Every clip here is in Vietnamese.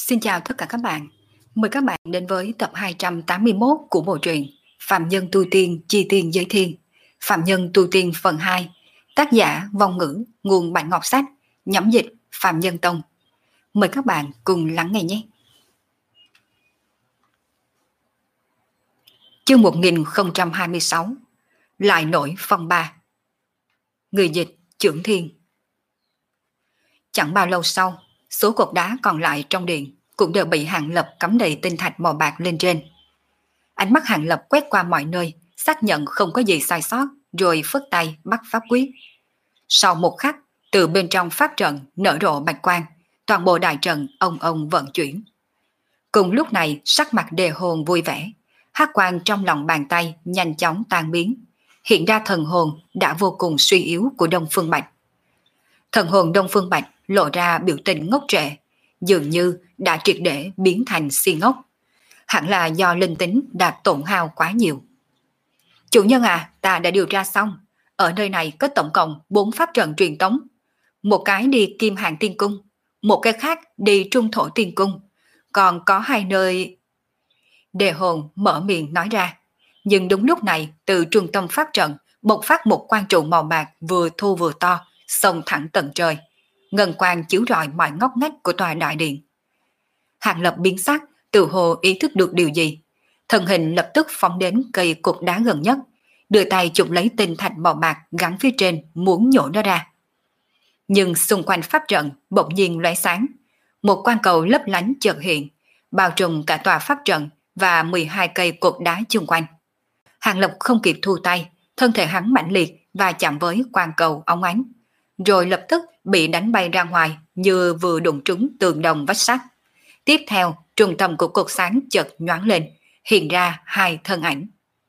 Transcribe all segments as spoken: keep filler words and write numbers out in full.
Xin chào tất cả các bạn. Mời các bạn đến với tập hai trăm tám mươi mốt của bộ truyện Phạm Nhân Tu Tiên Chi Tiên Giới Thiên. Phạm Nhân Tu Tiên phần hai. Tác giả Vong Ngữ, nguồn Bạch Ngọc Sách, nhẫm dịch Phạm Nhân Tông. Mời các bạn cùng lắng nghe nhé. Chương một nghìn không trăm hai mươi sáu. Lại nổi phong ba. Người dịch Chưởng Thiên. Chẳng bao lâu sau, số cột đá còn lại trong điện cũng đều bị Hàng Lập cắm đầy tinh thạch màu bạc lên trên. Ánh mắt Hàng Lập quét qua mọi nơi, xác nhận không có gì sai sót, rồi phất tay bắt pháp quyết. Sau một khắc, từ bên trong pháp trận nở rộ bạch quang, toàn bộ đại trận ông ông vận chuyển. Cùng lúc này, sắc mặt Đề Hồn vui vẻ, hắc quang trong lòng bàn tay nhanh chóng tan biến, hiện ra thần hồn đã vô cùng suy yếu của Đông Phương Bạch. Thần hồn Đông Phương Bạch lộ ra biểu tình ngốc trệ, dường như đã triệt để biến thành si ngốc. Hẳn là do linh tính đã tổn hao quá nhiều. Chủ nhân à, ta đã điều tra xong. Ở nơi này có tổng cộng bốn pháp trận truyền tống. Một cái đi Kim Hàng Tiên Cung, một cái khác đi Trung Thổ Tiên Cung, còn có hai nơi... Đề Hồn mở miệng nói ra. Nhưng đúng lúc này, từ trung tâm pháp trận bộc phát một quang trụ màu bạc vừa thu vừa to, xông thẳng tận trời. Ngân quang chiếu rọi mọi ngóc ngách của tòa đại điện. Hàng Lập biến sắc, tự hồ ý thức được điều gì. Thân hình lập tức phóng đến cây cột đá gần nhất, đưa tay chụp lấy tinh thạch màu bạc gắn phía trên muốn nhổ nó ra. Nhưng xung quanh pháp trận bỗng nhiên lóe sáng, một quang cầu lấp lánh chợt hiện, bao trùm cả tòa pháp trận và mười hai cây cột đá chung quanh. Hàng Lập không kịp thu tay, thân thể hắn mãnh liệt và chạm với quang cầu óng ánh, rồi lập tức bị đánh bay ra ngoài như vừa đụng trúng tường đồng vách sắt. Tiếp theo, trung tâm của cột sáng chợt nhoáng lên, hiện ra hai thân ảnh.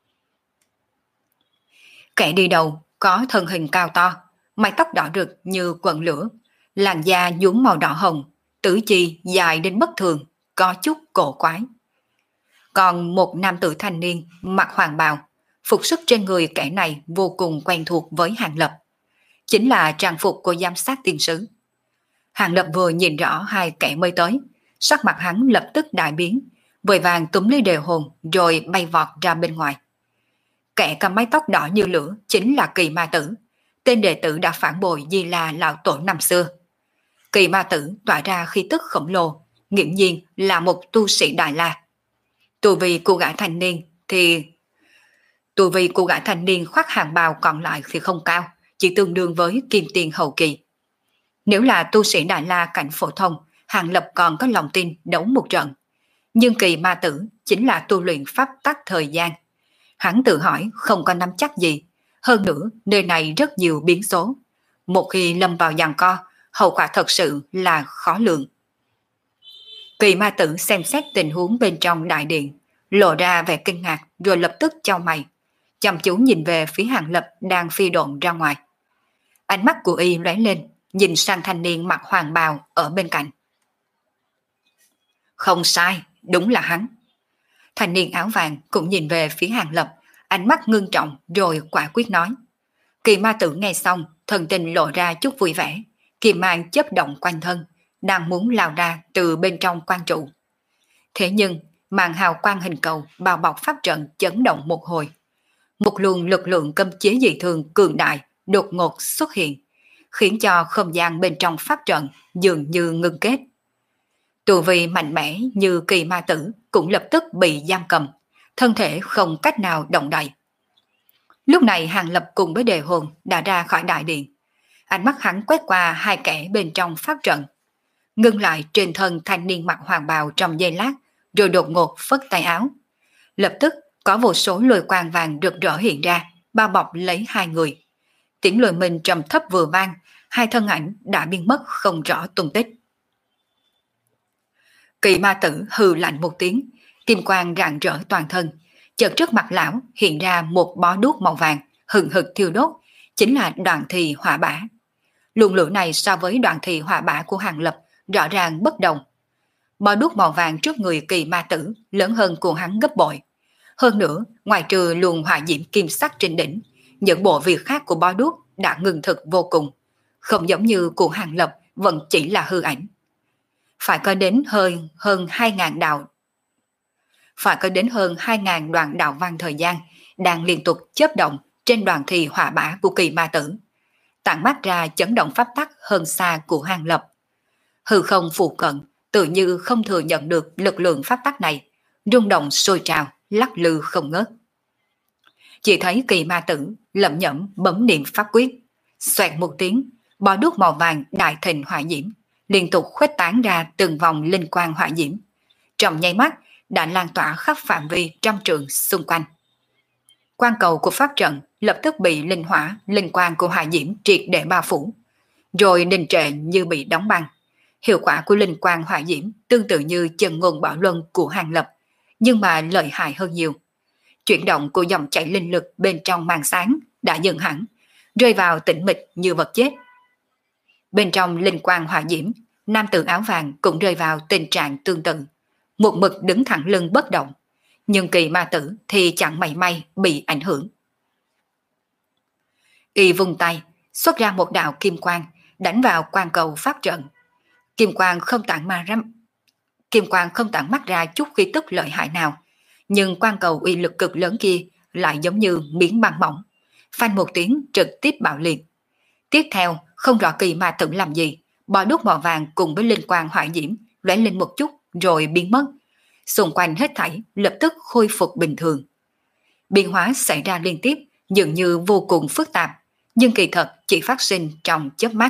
Kẻ đi đầu có thân hình cao to, mái tóc đỏ rực như quần lửa, làn da nhuốm màu đỏ hồng, tứ chi dài đến bất thường, có chút cổ quái. Còn một nam tử thanh niên mặc hoàng bào, phục sức trên người kẻ này vô cùng quen thuộc với Hàng Lập, chính là trang phục của giám sát tiên sứ. Hàng Lập vừa nhìn rõ hai kẻ mới tới, sắc mặt hắn lập tức đại biến, vội vàng túm lấy Đề Hồn rồi bay vọt ra bên ngoài. Kẻ cầm mái tóc đỏ như lửa chính là Kỳ Ma Tử, tên đệ tử đã phản bội Di La lão tổ năm xưa. Kỳ Ma Tử tỏa ra khí tức khổng lồ, nghiễm nhiên là một tu sĩ Đại La. Tu vi của gã thanh niên thì tu vi của gã thanh niên khoác hàng bào còn lại thì không cao, chỉ tương đương với kim tiền hậu kỳ. Nếu là tu sĩ Đại La cảnh phổ thông, Hàng Lập còn có lòng tin đấu một trận. Nhưng Kỳ Ma Tử chính là tu luyện pháp tắc thời gian. Hắn tự hỏi không có nắm chắc gì. Hơn nữa, nơi này rất nhiều biến số. Một khi lâm vào giằng co, hậu quả thật sự là khó lường. Kỳ Ma Tử xem xét tình huống bên trong đại điện, lộ ra vẻ kinh ngạc rồi lập tức chau mày, chăm chú nhìn về phía Hàng Lập đang phi độn ra ngoài. Ánh mắt của y lóe lên, nhìn sang thanh niên mặc hoàng bào ở bên cạnh. Không sai, đúng là hắn. Thanh niên áo vàng cũng nhìn về phía Hàng Lập, ánh mắt ngưng trọng rồi quả quyết nói. Kỳ Ma Tử nghe xong, thần tình lộ ra chút vui vẻ, kỳ mang chớp động quanh thân, đang muốn lao ra từ bên trong quan trụ. Thế nhưng, màn hào quang hình cầu bao bọc pháp trận chấn động một hồi. Một luồng lực lượng cấm chế dị thường cường đại đột ngột xuất hiện, khiến cho không gian bên trong pháp trận dường như ngưng kết. Tu vi mạnh mẽ như Kỳ Ma Tử cũng lập tức bị giam cầm, thân thể không cách nào động đậy. Lúc này Hàng Lập cùng với Đề Hồn đã ra khỏi đại điện. Ánh mắt hắn quét qua hai kẻ bên trong pháp trận, ngưng lại trên thân thanh niên mặc hoàng bào trong giây lát, rồi đột ngột phất tay áo. Lập tức có vô số lôi quang vàng rực rỡ hiện ra, bao bọc lấy hai người. Tiếng lôi mình trầm thấp vừa vang, hai thân ảnh đã biến mất không rõ tung tích. Kỳ Ma Tử hừ lạnh một tiếng, kim quang rạng rỡ toàn thân, chợt trước mặt lão hiện ra một bó đuốc màu vàng hừng hực thiêu đốt, chính là Đoạn Thì Hỏa Bả. Luồng lửa này so với Đoạn Thì Hỏa Bả của Hàng Lập rõ ràng bất đồng. Bó đuốc màu vàng trước người Kỳ Ma Tử lớn hơn của hắn gấp bội. Hơn nữa, ngoài trừ luồng hỏa diễm kim sắc trên đỉnh, những bộ việc khác của bó đuốc đã ngừng thực vô cùng, không giống như của Hàng Lập vẫn chỉ là hư ảnh. phải có đến hơn hơn hai ngàn đạo phải có đến hơn hai ngàn đoạn đạo văn thời gian đang liên tục chớp động trên đoàn thì hỏa bả của kỳ ma tử, tản mát ra chấn động pháp tắc hơn xa của Hàng Lập. Hư không phụ cận tự như không thừa nhận được lực lượng pháp tắc này, rung động sôi trào, lắc lư không ngớt. Chỉ thấy kỳ ma tử lẩm nhẩm bấm niệm pháp quyết, xoẹt một tiếng, bó đuốc màu vàng đại thịnh hỏa diễm liên tục khuếch tán ra từng vòng linh quang hỏa diễm, trong nháy mắt đã lan tỏa khắp phạm vi trăm trượng xung quanh. Quan cầu của pháp trận lập tức bị linh hỏa, linh quang của hỏa diễm triệt để bao phủ, rồi đình trệ như bị đóng băng. Hiệu quả của linh quang hỏa diễm tương tự như chân ngôn bảo luân của Hàng Lập, nhưng mà lợi hại hơn nhiều. Chuyển động của dòng chảy linh lực bên trong màn sáng đã dừng hẳn, rơi vào tĩnh mịch như vật chết. Bên trong linh quang hỏa diễm, nam tử áo vàng cũng rơi vào tình trạng tương tự, một mực đứng thẳng lưng bất động, nhưng kỳ ma tử thì chẳng mảy may bị ảnh hưởng. Y vùng tay, xuất ra một đạo kim quang, đánh vào quan cầu pháp trận. Kim quang không tản ma răm, kim quang không tản mắt ra chút khí tức lợi hại nào, nhưng quan cầu uy lực cực lớn kia lại giống như miếng băng mỏng, phanh một tiếng trực tiếp bạo liệt. Tiếp theo, không rõ kỳ ma tử làm gì, bò đuốc màu vàng cùng với linh quang hỏa diễm lóe lên một chút rồi biến mất. Xung quanh hết thảy lập tức khôi phục bình thường. Biến hóa xảy ra liên tiếp, dường như vô cùng phức tạp, nhưng kỳ thật chỉ phát sinh trong chớp mắt.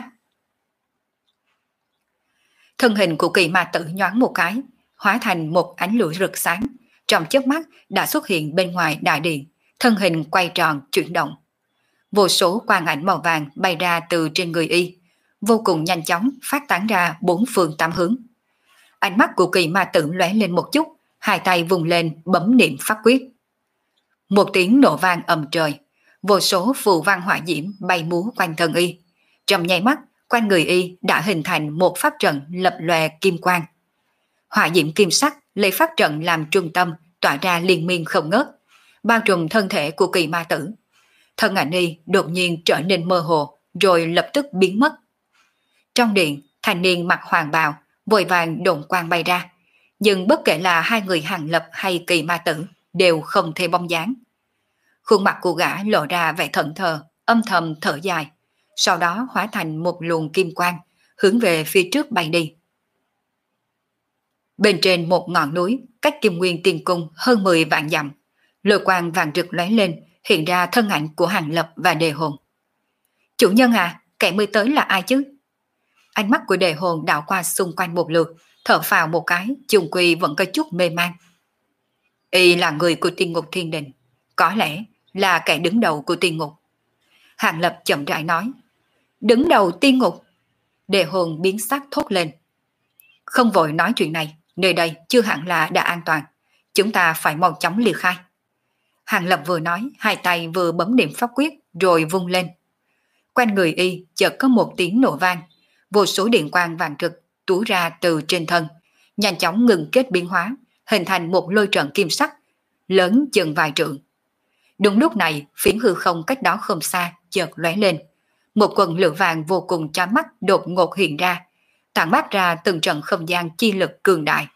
Thân hình của kỳ ma tử nhoáng một cái, hóa thành một ánh lửa rực sáng, trong chớp mắt đã xuất hiện bên ngoài đại điện, thân hình quay tròn chuyển động. Vô số quang ảnh màu vàng bay ra từ trên người y, vô cùng nhanh chóng phát tán ra bốn phương tám hướng. Ánh mắt của kỳ ma tử lóe lên một chút, hai tay vùng lên bấm niệm pháp quyết. Một tiếng nổ vang ầm trời, vô số phù văn hỏa diễm bay múa quanh thân y. Trong nháy mắt, quanh người y đã hình thành một pháp trận lập lòe kim quang. Hỏa diễm kim sắc lấy pháp trận làm trung tâm tỏa ra liên miên không ngớt, bao trùm thân thể của kỳ ma tử. Thân ảnh y đột nhiên trở nên mơ hồ, rồi lập tức biến mất. Trong điện, thanh niên mặc hoàng bào vội vàng độn quang bay ra, nhưng bất kể là hai người Hàng Lập hay kỳ ma tử đều không thấy bóng dáng. Khuôn mặt của gã lộ ra vẻ thẫn thờ, âm thầm thở dài, sau đó hóa thành một luồng kim quang hướng về phía trước bay đi. Bên trên một ngọn núi cách Kim Nguyên Tiên Cung hơn mười vạn dặm, lôi quang vàng rực lóe lên, hiện ra thân ảnh của Hàng Lập và Đề Hồn. Chủ nhân à, kẻ mới tới là ai chứ? Ánh mắt của Đề Hồn đảo qua xung quanh một lượt, thở phào một cái, chung quy vẫn có chút mê man. Y là người của Tiên Ngục Thiên Đình, có lẽ là kẻ đứng đầu của Tiên Ngục. Hàng Lập chậm rãi nói. Đứng đầu Tiên Ngục? Đề Hồn biến sắc thốt lên. Không vội nói chuyện này, nơi đây chưa hẳn là đã an toàn, chúng ta phải mau chóng ly khai. Hàng Lập vừa nói, hai tay vừa bấm niệm pháp quyết rồi vung lên. Quanh người y chợt có một tiếng nổ vang, vô số điện quang vàng rực túa ra từ trên thân, nhanh chóng ngừng kết biến hóa, hình thành một lôi trận kim sắc, lớn chừng vài trượng. Đúng lúc này, phiến hư không cách đó không xa chợt lóe lên, một quần lửa vàng vô cùng chói mắt đột ngột hiện ra, tản mát ra từng trận không gian chi lực cường đại.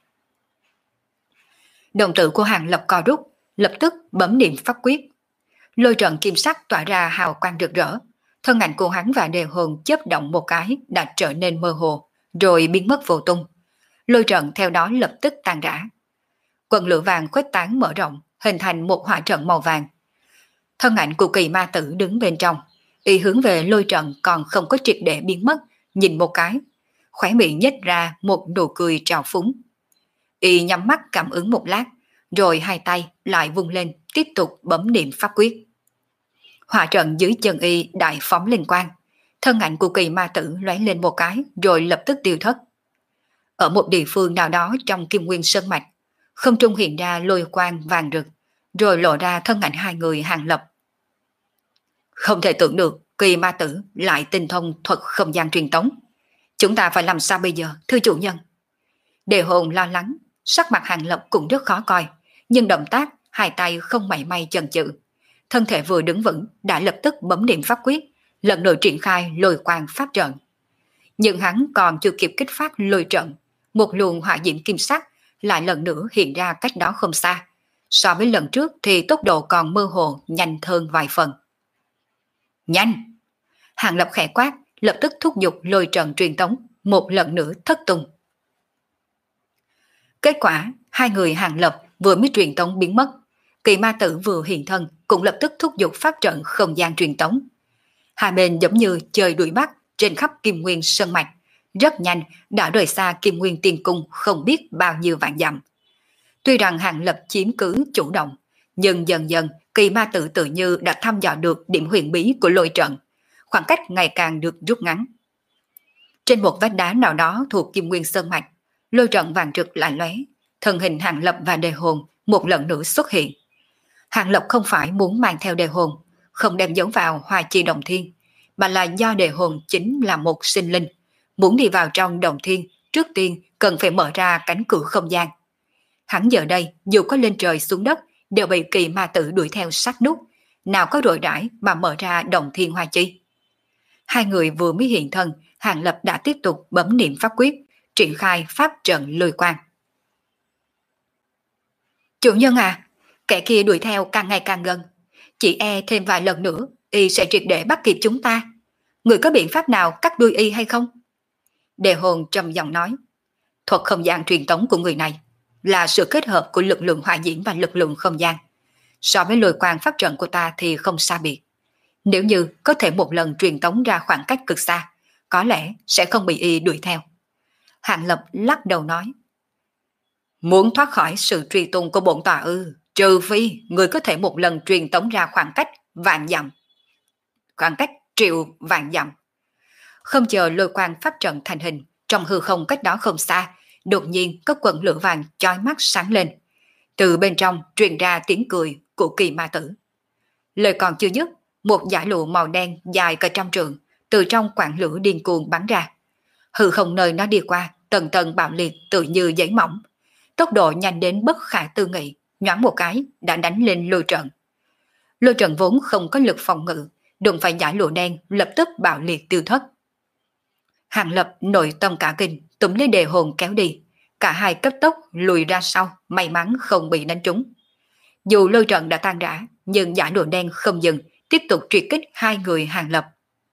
Đồng tử của Hàng Lập co rút, lập tức bấm niệm pháp quyết. Lôi trận kim sắc tỏa ra hào quang rực rỡ, thân ảnh của hắn và Đề Hồn chớp động một cái đã trở nên mơ hồ, rồi biến mất vô tung. Lôi trận theo đó lập tức tan rã. Quần lửa vàng khuếch tán mở rộng, hình thành một hỏa trận màu vàng. Thân ảnh của kỳ ma tử đứng bên trong, y hướng về lôi trận còn không có triệt để biến mất, nhìn một cái, khóe miệng nhếch ra một nụ cười trào phúng. Y nhắm mắt cảm ứng một lát, rồi hai tay lại vung lên tiếp tục bấm niệm pháp quyết. Hỏa trận dưới chân y đại phóng linh quang, thân ảnh của kỳ ma tử lóe lên một cái rồi lập tức tiêu thất. Ở một địa phương nào đó trong Kim Nguyên Sơn Mạch, không trung hiện ra lôi quang vàng rực, rồi lộ ra thân ảnh hai người Hàng Lập. Không thể tưởng được kỳ ma tử lại tinh thông thuật không gian truyền tống. Chúng ta phải làm sao bây giờ, thưa chủ nhân? Đề Hồn lo lắng, sắc mặt Hàng Lập cũng rất khó coi, nhưng động tác hai tay không mảy may chần chừ. Thân thể vừa đứng vững đã lập tức bấm niệm pháp quyết, lần nữa triển khai lôi quang pháp trận. Nhưng hắn còn chưa kịp kích phát lôi trận, một luồng hỏa diễm kim sắc lại lần nữa hiện ra cách đó không xa. So với lần trước thì tốc độ còn mơ hồ nhanh hơn vài phần. Nhanh! Hàng Lập khẽ quát, lập tức thúc giục lôi trận truyền tống, một lần nữa thất tung. Kết quả, hai người Hàng Lập vừa mới truyền tống biến mất. Kỳ ma tử vừa hiện thân cũng lập tức thúc giục pháp trận không gian truyền tống. Hai bên giống như chơi đuổi bắt trên khắp Kim Nguyên Sơn Mạch. Rất nhanh đã rời xa Kim Nguyên Tiên Cung không biết bao nhiêu vạn dặm. Tuy rằng Hàng Lập chiếm cứ chủ động, nhưng dần dần kỳ ma tử tự như đã thăm dò được điểm huyền bí của lôi trận. Khoảng cách ngày càng được rút ngắn. Trên một vách đá nào đó thuộc Kim Nguyên Sơn Mạch, lôi trận vàng rực lạnh lóe, thân hình Hàng Lập và đề hồn một lần nữa xuất hiện. Hàng Lập không phải muốn mang theo đề hồn, không đem giấu vào Hoa Chi Đồng Thiên, mà là do đề hồn chính là một sinh linh, muốn đi vào trong Đồng Thiên, trước tiên cần phải mở ra cánh cửa không gian. Hắn giờ đây dù có lên trời xuống đất đều bị kỳ ma tử đuổi theo sát nút, nào có rỗi rãi mà mở ra Đồng Thiên Hoa Chi. Hai người vừa mới hiện thân, Hàng Lập đã tiếp tục bấm niệm pháp quyết, triển khai pháp trận lôi quang. Chủ nhân à, kẻ kia đuổi theo càng ngày càng gần, chỉ e thêm vài lần nữa y sẽ triệt để bắt kịp chúng ta. Người có biện pháp nào cắt đuôi y hay không? Đề hồn trầm giọng nói. Thuật không gian truyền tống của người này là sự kết hợp của lực lượng hỏa diễm và lực lượng không gian. So với lôi quang pháp trận của ta thì không xa biệt. Nếu như có thể một lần truyền tống ra khoảng cách cực xa, có lẽ sẽ không bị y đuổi theo. Hàng Lập lắc đầu nói. Muốn thoát khỏi sự truy tung của bổn tòa ư, trừ phi người có thể một lần truyền tống ra khoảng cách vạn dặm. Khoảng cách triệu vạn dặm. Không chờ lôi quang pháp trận thành hình, trong hư không cách đó không xa, đột nhiên có quần lửa vàng chói mắt sáng lên. Từ bên trong truyền ra tiếng cười của kỳ ma tử. Lời còn chưa dứt, một dải lụa màu đen dài cả trăm trượng từ trong quảng lửa điên cuồng bắn ra. Hư không nơi nó đi qua, tầng tầng bạo liệt tự như giấy mỏng. Tốc độ nhanh đến bất khả tư nghị, nhoáng một cái đã đánh lên lôi trận. Lôi trận vốn không có lực phòng ngự, đụng phải dải lụa đen lập tức bạo liệt tiêu thất. Hàng Lập nội tâm cả kinh, túm lấy đề hồn kéo đi. Cả hai cấp tốc lùi ra sau, may mắn không bị đánh trúng. Dù lôi trận đã tan rã, nhưng dải lụa đen không dừng, tiếp tục truy kích hai người Hàng Lập.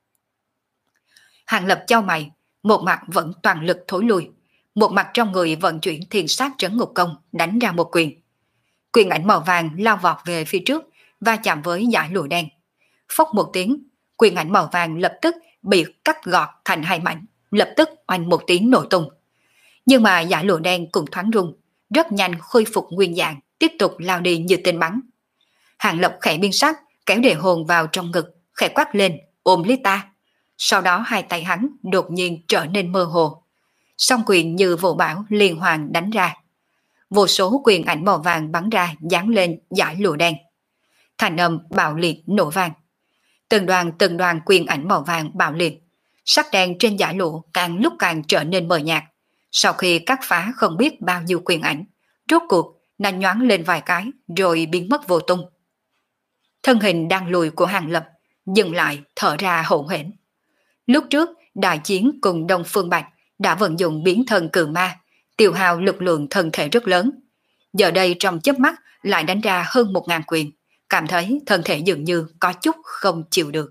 Hàng Lập chau mày, một mặt vẫn toàn lực thối lui, một mặt trong người vận chuyển thiên sát trấn ngục công đánh ra một quyền. Quyền ảnh màu vàng lao vọt về phía trước, va chạm với dải lụa đen. Phốc một tiếng, quyền ảnh màu vàng lập tức bị cắt gọt thành hai mảnh, lập tức oanh một tiếng nổ tung. Nhưng mà dải lụa đen cùng thoáng rung, rất nhanh khôi phục nguyên dạng, tiếp tục lao đi như tên bắn. Hàng Lập khẽ biên sắc, kéo đề hồn vào trong ngực, khẽ quát lên, ôm lấy ta. Sau đó hai tay hắn đột nhiên trở nên mơ hồ. Song quyền như vụ bão liên hoàn đánh ra. Vô số quyền ảnh màu vàng bắn ra dán lên dải lụa đen. Thành âm bạo liệt nổ vang. Từng đoàn từng đoàn quyền ảnh màu vàng bạo liệt. Sắc đen trên dải lụa càng lúc càng trở nên mờ nhạt. Sau khi cắt phá không biết bao nhiêu quyền ảnh, rốt cuộc nó nhoáng lên vài cái rồi biến mất vô tung. Thân hình đang lùi của Hàng Lập dừng lại thở ra hổn hển. Lúc trước đại chiến cùng Đông Phương Bạch đã vận dụng biến thân cự ma, tiêu hao lực lượng thân thể rất lớn. Giờ đây trong chớp mắt lại đánh ra hơn một ngàn quyền, cảm thấy thân thể dường như có chút không chịu được.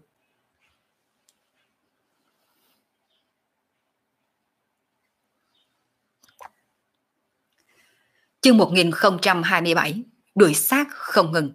Chương một nghìn không trăm hai mươi bảy, đuổi sát không ngừng.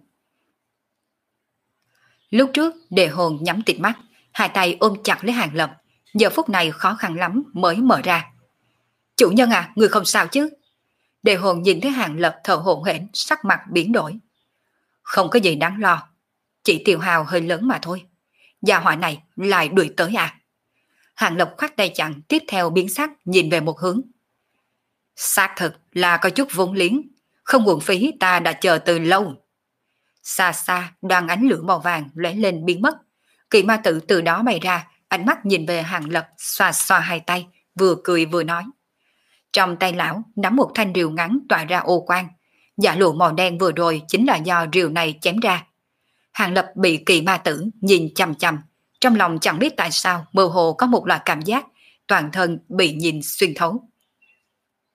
Lúc trước đề hồn nhắm tịt mắt, hai tay ôm chặt lấy Hàng Lập, giờ phút này khó khăn lắm mới mở ra. Chủ nhân à, người không sao chứ? Đề hồn nhìn thấy Hàng Lập thở hổn hển, sắc mặt biến đổi. Không có gì đáng lo, chỉ tiêu hào hơi lớn mà thôi. Gia hỏa này lại đuổi tới à? Hàng Lập khoát tay chặn, tiếp theo biến sắc nhìn về một hướng. Xác thực là có chút vốn liếng, không uổng phí ta đã chờ từ lâu. Xa xa đoàn ánh lửa màu vàng lóe lên biến mất. Kỳ ma tử từ đó bay ra, ánh mắt nhìn về Hàng Lập, xoa xoa hai tay, vừa cười vừa nói. Trong tay lão nắm một thanh rìu ngắn tỏa ra ô quang. Giả lụa màu đen vừa rồi chính là do rìu này chém ra. Hàng Lập bị kỳ ma tử nhìn chằm chằm, trong lòng chẳng biết tại sao mơ hồ có một loại cảm giác toàn thân bị nhìn xuyên thấu.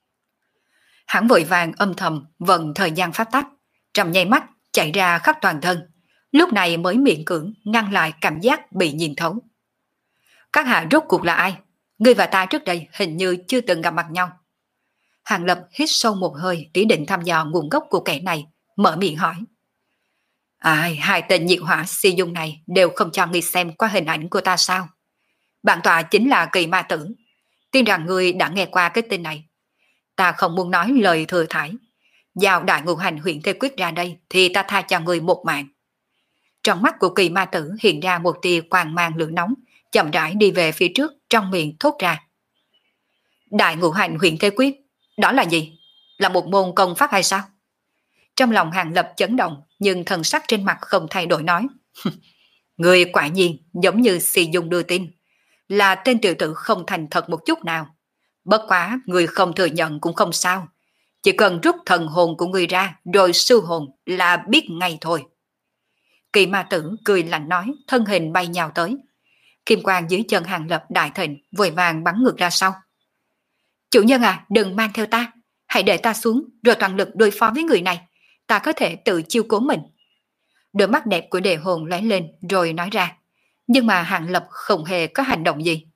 Hắn vội vàng âm thầm vận thời gian pháp tắc, trong nháy mắt chạy ra khắp toàn thân, lúc này mới miễn cưỡng ngăn lại cảm giác bị nhìn thấu. Các hạ rốt cuộc là ai? Ngươi và ta trước đây hình như chưa từng gặp mặt nhau. Hàng Lập hít sâu một hơi, ý định thăm dò nguồn gốc của kẻ này, mở miệng hỏi. Ai, hai tên nhiệt hỏa si dung này đều không cho ngươi xem qua hình ảnh của ta sao? Bản tọa chính là Kỳ Ma Tử. Tin rằng ngươi đã nghe qua cái tên này. Ta không muốn nói lời thừa thải. Giao đại ngũ hành huyện Thế Quyết ra đây thì ta tha cho ngươi một mạng. Trong mắt của Kỳ Ma Tử hiện ra một tia quang mang lửa nóng, chậm rãi đi về phía trước, trong miệng thốt ra. Đại ngũ hành huyện Thế Quyết, đó là gì? Là một môn công pháp hay sao? Trong lòng Hàng Lập chấn động, nhưng thần sắc trên mặt không thay đổi nói. Người quả nhiên giống như Si Dung đưa tin, là tên tiểu tử không thành thật một chút nào. Bất quá người không thừa nhận cũng không sao, chỉ cần rút thần hồn của người ra rồi sư hồn là biết ngay thôi. Kỳ Ma Tử cười lạnh nói, thân hình bay nhào tới. Kim quang dưới chân Hàng Lập đại thịnh, vội vàng bắn ngược ra sau. Chủ nhân à, đừng mang theo ta, hãy để ta xuống rồi toàn lực đối phó với người này, ta có thể tự chiêu cố mình. Đôi mắt đẹp của Đề Hồn lóe lên rồi nói ra, nhưng mà Hàng Lập không hề có hành động gì.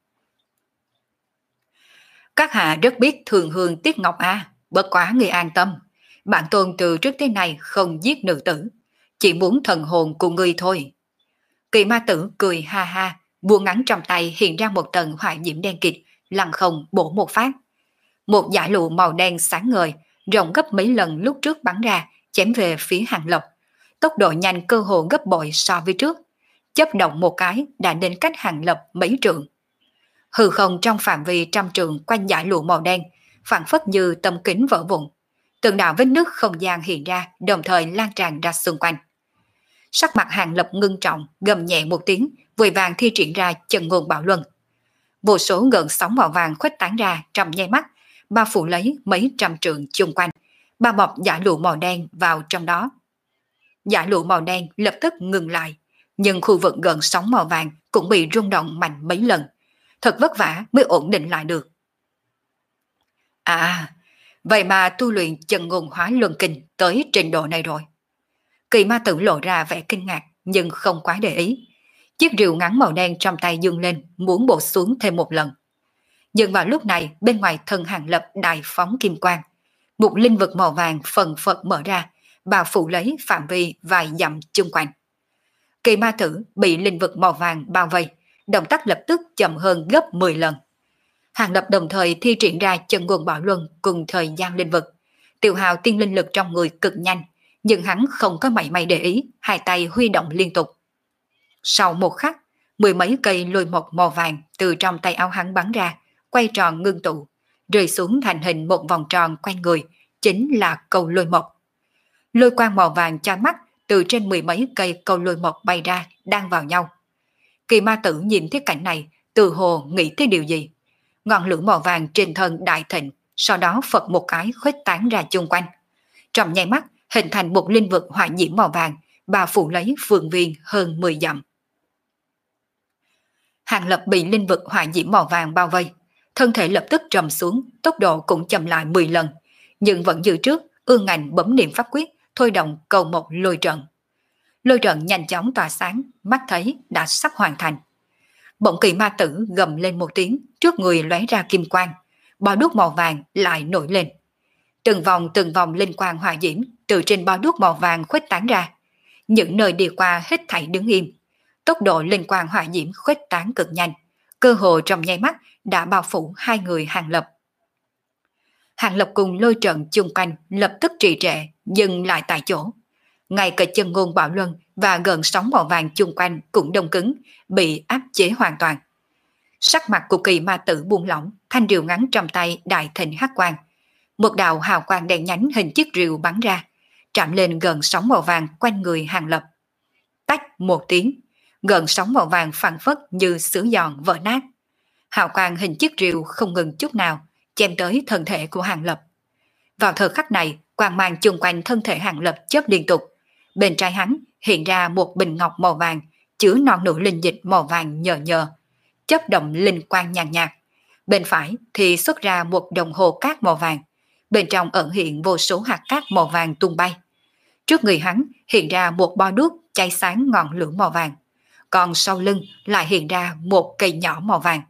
Các hạ rất biết thường hương tiếc ngọc a, bất quá người an tâm, bản tôn từ trước tới nay không giết nữ tử, chỉ muốn thần hồn của ngươi thôi. Kỳ Ma Tử cười ha ha, buông ngắn trong tay hiện ra một tầng hỏa diễm đen kịt, lăng không bổ một phát. Một dải lụa màu đen sáng ngời, rộng gấp mấy lần lúc trước bắn ra, chém về phía Hàng Lập. Tốc độ nhanh cơ hồ gấp bội so với trước. Chấp động một cái đã đến cách Hàng Lập mấy trượng. Hư không trong phạm vi trăm trượng quanh dải lụa màu đen, phảng phất như tấm kính vỡ vụn. Từng đạo vết nứt không gian hiện ra, đồng thời lan tràn ra xung quanh. Sắc mặt Hàng Lập ngưng trọng, gầm nhẹ một tiếng, vội vàng thi triển ra Chân Ngôn Bảo Luân. Vô số gợn sóng màu vàng khuếch tán ra trong nháy mắt, bao phủ lấy mấy trăm trượng chung quanh, bao bọc dải lụa màu đen vào trong đó. Dải lụa màu đen lập tức ngừng lại, nhưng khu vực gợn sóng màu vàng cũng bị rung động mạnh mấy lần, thật vất vả mới ổn định lại được. À, vậy mà tu luyện Chân Ngôn Hóa Luân Kinh tới trình độ này rồi. Kỳ Ma Tử lộ ra vẻ kinh ngạc nhưng không quá để ý. Chiếc rìu ngắn màu đen trong tay dương lên, muốn bổ xuống thêm một lần. Nhưng vào lúc này, bên ngoài thân Hàng Lập đại phóng kim quang, một linh vực màu vàng phần phật mở ra, bao phủ lấy phạm vi vài dặm chung quanh. Kỳ Ma Tử bị linh vực màu vàng bao vây, động tác lập tức chậm hơn gấp mười lần. Hàng Lập đồng thời thi triển ra Chân Ngôn Bảo Luân cùng thời gian linh vực, tiêu hao tiên linh lực trong người cực nhanh, nhưng hắn không có mảy may để ý, hai tay huy động liên tục. Sau một khắc, mười mấy cây lôi mộc màu vàng từ trong tay áo hắn bắn ra, quay tròn ngưng tụ, rơi xuống thành hình một vòng tròn quanh người, chính là cầu lôi mộc. Lôi quang màu vàng chói mắt từ trên mười mấy cây cầu lôi mộc bay ra, đang vào nhau. Kỳ Ma Tử nhìn thấy cảnh này, từ hồ nghĩ tới điều gì. Ngọn lửa màu vàng trên thân đại thịnh, sau đó phật một cái khuếch tán ra chung quanh. Trong nháy mắt, hình thành một linh vực hỏa diễm màu vàng, bao phủ lấy phương viên hơn mười dặm. Hàng Lập bị linh vực hỏa diễm màu vàng bao vây, thân thể lập tức trầm xuống, tốc độ cũng chậm lại mười lần, nhưng vẫn như trước, ương ngạnh bấm niệm pháp quyết, thôi động cầu một lôi trận. Lôi trận nhanh chóng tỏa sáng, mắt thấy đã sắp hoàn thành. Bỗng Kỳ Ma Tử gầm lên một tiếng, trước người lóe ra kim quang, bao đuốc màu vàng lại nổi lên. Từng vòng từng vòng linh quang hỏa diễm từ trên bao đuốc màu vàng khuếch tán ra, những nơi đi qua hết thảy đứng im. Tốc độ linh quang hỏa diễm khuếch tán cực nhanh, cơ hồ trong nháy mắt đã bao phủ hai người Hàng Lập. Hàng Lập cùng lôi trận chung quanh lập tức trì trệ, dừng lại tại chỗ. Ngay cả Chân Ngôn Bảo Luân và gợn sóng màu vàng chung quanh cũng đông cứng, bị áp chế hoàn toàn. Sắc mặt của Kỳ Ma Tử buông lỏng, thanh rìu ngắn trong tay đại thịnh hắc quang. Một đạo hào quang đen nhánh hình chiếc rìu bắn ra, chạm lên gợn sóng màu vàng quanh người Hàng Lập. Tách một tiếng, gợn sóng màu vàng phảng phất như sứ giòn vỡ nát. Hào quang hình chiếc rìu không ngừng chút nào, chém tới thân thể của Hàng Lập. Vào thời khắc này, quang mang chung quanh thân thể Hàng Lập chớp liên tục. Bên trái hắn hiện ra một bình ngọc màu vàng, chứa non nửa linh dịch màu vàng nhờ nhờ, chớp động linh quang nhàn nhạt. Bên phải thì xuất ra một đồng hồ cát màu vàng, bên trong ẩn hiện vô số hạt cát màu vàng tung bay. Trước người hắn hiện ra một bo đuốc cháy sáng ngọn lửa màu vàng, còn sau lưng lại hiện ra một cây nhỏ màu vàng.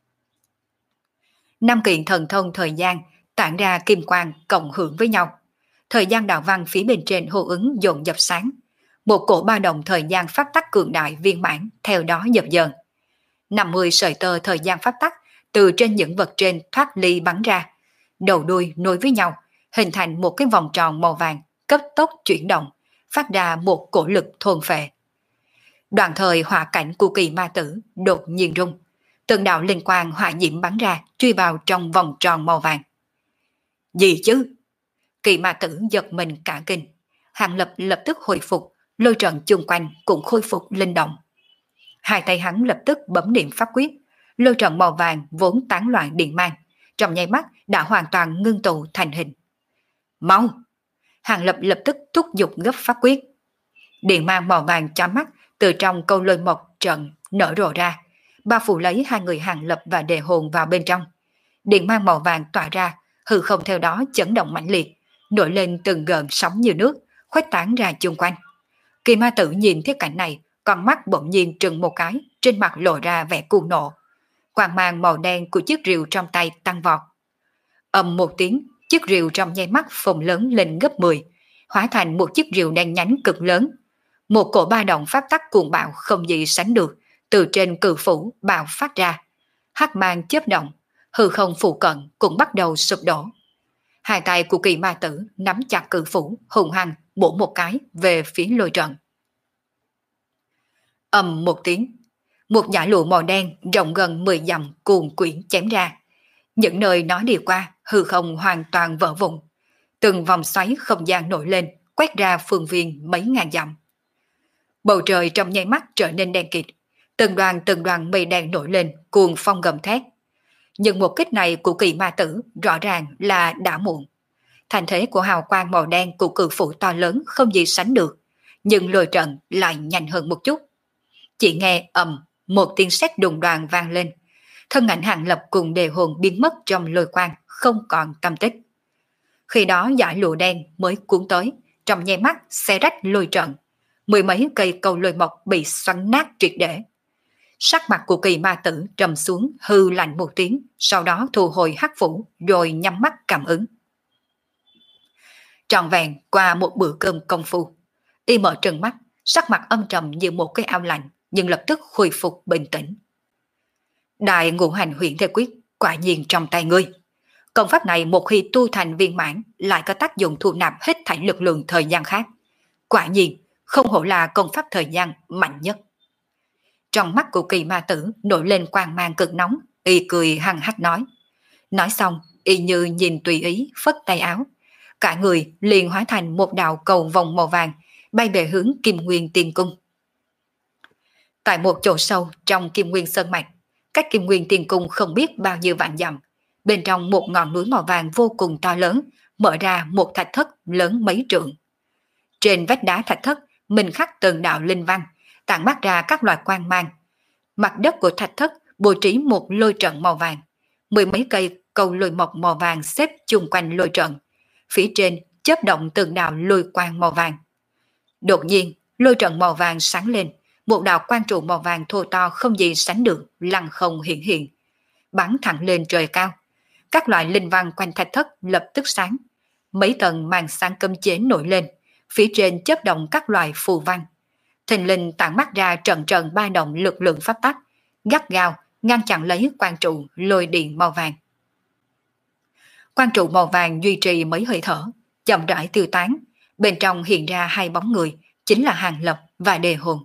Năm kiện thần thông thời gian tản ra kim quang cộng hưởng với nhau. Thời gian đạo văn phía bên trên hô ứng dồn dập sáng. Một cổ ba động thời gian pháp tắc cường đại viên mãn theo đó dập dờn. năm mươi sợi tơ thời gian pháp tắc từ trên những vật trên thoát ly bắn ra, đầu đuôi nối với nhau, hình thành một cái vòng tròn màu vàng cấp tốc chuyển động, phát ra một cổ lực thôn phệ. Đoạn thời hỏa cảnh của kỳ ma tử đột nhiên rung, từng đạo linh quang hỏa diễm bắn ra truy vào trong vòng tròn màu vàng. Gì chứ? Kỳ ma tử giật mình cả kinh. Hàng Lập lập tức hồi phục, lôi trận chung quanh cũng khôi phục linh động. Hai tay hắn lập tức bấm niệm pháp quyết, lôi trận màu vàng vốn tán loạn điện mang, trong nháy mắt đã hoàn toàn ngưng tụ thành hình. Mau! Hàng Lập lập tức thúc giục gấp pháp quyết. Điện mang màu vàng chói mắt từ trong câu lôi mộc trận nở rộ ra, bao phủ lấy hai người Hàng Lập và Đề Hồn vào bên trong. Điện mang màu vàng tỏa ra, hư không theo đó chấn động mãnh liệt, nổi lên từng gợn sóng như nước, khuếch tán ra chung quanh. Kỳ ma tử nhìn thấy cảnh này, con mắt bỗng nhiên trừng một cái, trên mặt lộ ra vẻ cuồng nộ. Quang mang màu đen của chiếc rìu trong tay tăng vọt. Ầm một tiếng, chiếc rìu trong nháy mắt phồng lớn lên gấp mười, hóa thành một chiếc rìu đen nhánh cực lớn. Một cổ ba động pháp tắc cuồng bạo không gì sánh được, từ trên cự phủ bạo phát ra. Hắc mang chớp động, hư không phụ cận cũng bắt đầu sụp đổ. Hai tay của kỳ ma tử nắm chặt cự phủ, hùng hăng bổ một cái về phía lôi trận. Ầm một tiếng, một dải lụa màu đen rộng gần mười dặm cuồn quyển chém ra. Những nơi nó đi qua, hư không hoàn toàn vỡ vụn. Từng vòng xoáy không gian nổi lên, quét ra phương viên mấy ngàn dặm. Bầu trời trong nháy mắt trở nên đen kịt, từng đoàn từng đoàn mây đen nổi lên, cuồng phong gầm thét. Nhưng một kích này của kỳ ma tử rõ ràng là đã muộn. Thành thế của hào quang màu đen của cự phủ to lớn không gì sánh được, nhưng lôi trận lại nhanh hơn một chút. Chỉ nghe ầm một tiếng sét đùng đoàn vang lên, thân ảnh Hàng Lập cùng Đề Hồn biến mất trong lôi quang, không còn tâm tích. Khi đó dải lụa đen mới cuốn tới, trong nháy mắt xé rách lôi trận, mười mấy cây cầu lôi mộc bị xoắn nát triệt để. Sắc mặt của kỳ ma tử trầm xuống, hư lạnh một tiếng, sau đó thu hồi hắc phủ rồi nhắm mắt cảm ứng. Trọn vẹn qua một bữa cơm công phu, y mở trừng mắt, sắc mặt âm trầm như một cái ao lạnh, nhưng lập tức khôi phục bình tĩnh. Đại ngũ hành huyền thế quyết quả nhiên trong tay ngươi. Công pháp này một khi tu thành viên mãn lại có tác dụng thu nạp hết thảy lực lượng thời gian khác. Quả nhiên không hổ là công pháp thời gian mạnh nhất. Trong mắt của kỳ ma tử nổi lên quang mang cực nóng, y cười hăng hắc nói. Nói xong, y như nhìn tùy ý phất tay áo. Cả người liền hóa thành một đạo cầu vòng màu vàng, bay về hướng Kim Nguyên Tiên Cung. Tại một chỗ sâu trong Kim Nguyên Sơn Mạch, cách Kim Nguyên Tiên Cung không biết bao nhiêu vạn dặm, bên trong một ngọn núi màu vàng vô cùng to lớn, mở ra một thạch thất lớn mấy trượng. Trên vách đá thạch thất, mình khắc từng đạo linh văn, tản mát ra các loại quang mang. Mặt đất của thạch thất bố trí một lôi trận màu vàng, mười mấy cây cầu lôi mộc màu vàng xếp chung quanh lôi trận. Phía trên chớp động từng đạo lôi quang màu vàng. Đột nhiên, lôi trận màu vàng sáng lên, một đạo quang trụ màu vàng thô to không gì sánh được, lăng không hiện hiện, bắn thẳng lên trời cao. Các loại linh văn quanh thạch thất lập tức sáng, mấy tầng màn sáng cấm chế nổi lên, phía trên chớp động các loại phù văn. Thình linh tản mắt ra trận trận ba động lực lượng pháp tắc, gắt gao ngăn chặn lấy quang trụ lôi điện màu vàng. Quang trụ màu vàng duy trì mấy hơi thở, chậm rãi tiêu tán, bên trong hiện ra hai bóng người, chính là Hàng Lập và Đề Hồn.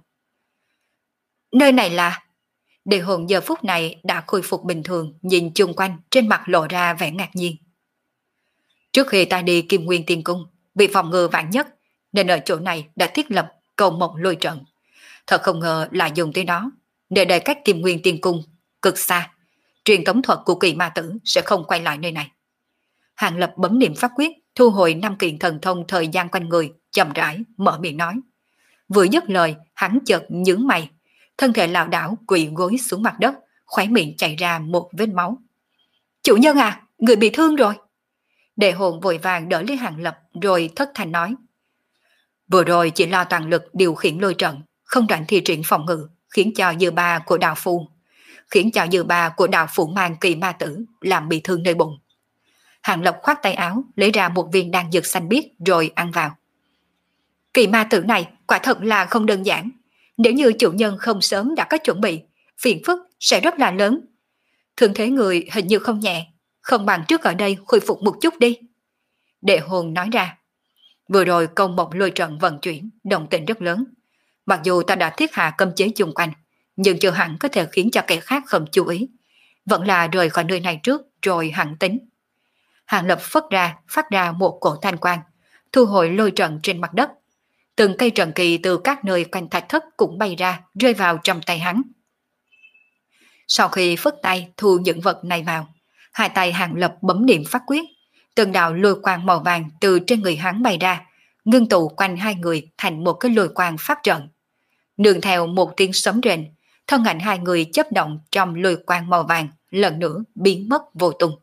Nơi này là... Đề Hồn giờ phút này đã khôi phục bình thường, nhìn chung quanh, trên mặt lộ ra vẻ ngạc nhiên. Trước khi ta đi Kim Nguyên Tiên Cung, vì phòng ngừa vạn nhất, nên ở chỗ này đã thiết lập cầu mộc lôi trận. Thật không ngờ là dùng tới đó, để đợi cách Kim Nguyên Tiên Cung cực xa, truyền tống thuật của kỳ ma tử sẽ không quay lại nơi này. Hàng Lập bấm niệm pháp quyết, thu hồi năm kiện thần thông thời gian quanh người, chậm rãi mở miệng nói. Vừa dứt lời, hắn chợt nhướng mày, thân thể lảo đảo quỳ gối xuống mặt đất, khóe miệng chảy ra một vết máu. Chủ nhân à, người bị thương rồi. Đệ hồn vội vàng đỡ lấy Hàng Lập rồi thất thanh nói. Vừa rồi chỉ lo toàn lực điều khiển lôi trận, không rảnh thi triển phòng ngự, khiến cho dư ba của đạo phu, khiến cho dư ba của đạo phủ mang kỳ ma tử làm bị thương nơi bụng. Hàng Lập khoát tay áo, lấy ra một viên đan dược xanh biếc rồi ăn vào. Kỳ ma tử này quả thật là không đơn giản. Nếu như chủ nhân không sớm đã có chuẩn bị, phiền phức sẽ rất là lớn. Thương thế người hình như không nhẹ, không bằng trước ở đây khôi phục một chút đi. Đệ hồn nói ra. Vừa rồi công mộng lôi trận vận chuyển, động tĩnh rất lớn. Mặc dù ta đã thiết hạ cấm chế chung quanh, nhưng chưa hẳn có thể khiến cho kẻ khác không chú ý. Vẫn là rời khỏi nơi này trước rồi hẳn tính. Hàng Lập phất ra, phát ra một cổ thanh quang, thu hồi lôi trận trên mặt đất. Từng cây trận kỳ từ các nơi quanh thạch thất cũng bay ra, rơi vào trong tay hắn. Sau khi phất tay thu những vật này vào, hai tay Hàng Lập bấm niệm phát quyết, từng đạo lôi quang màu vàng từ trên người hắn bay ra, ngưng tụ quanh hai người thành một cái lôi quang phát trận. Nương theo một tiếng sấm rền, thân ảnh hai người chớp động trong lôi quang màu vàng, lần nữa biến mất vô tung.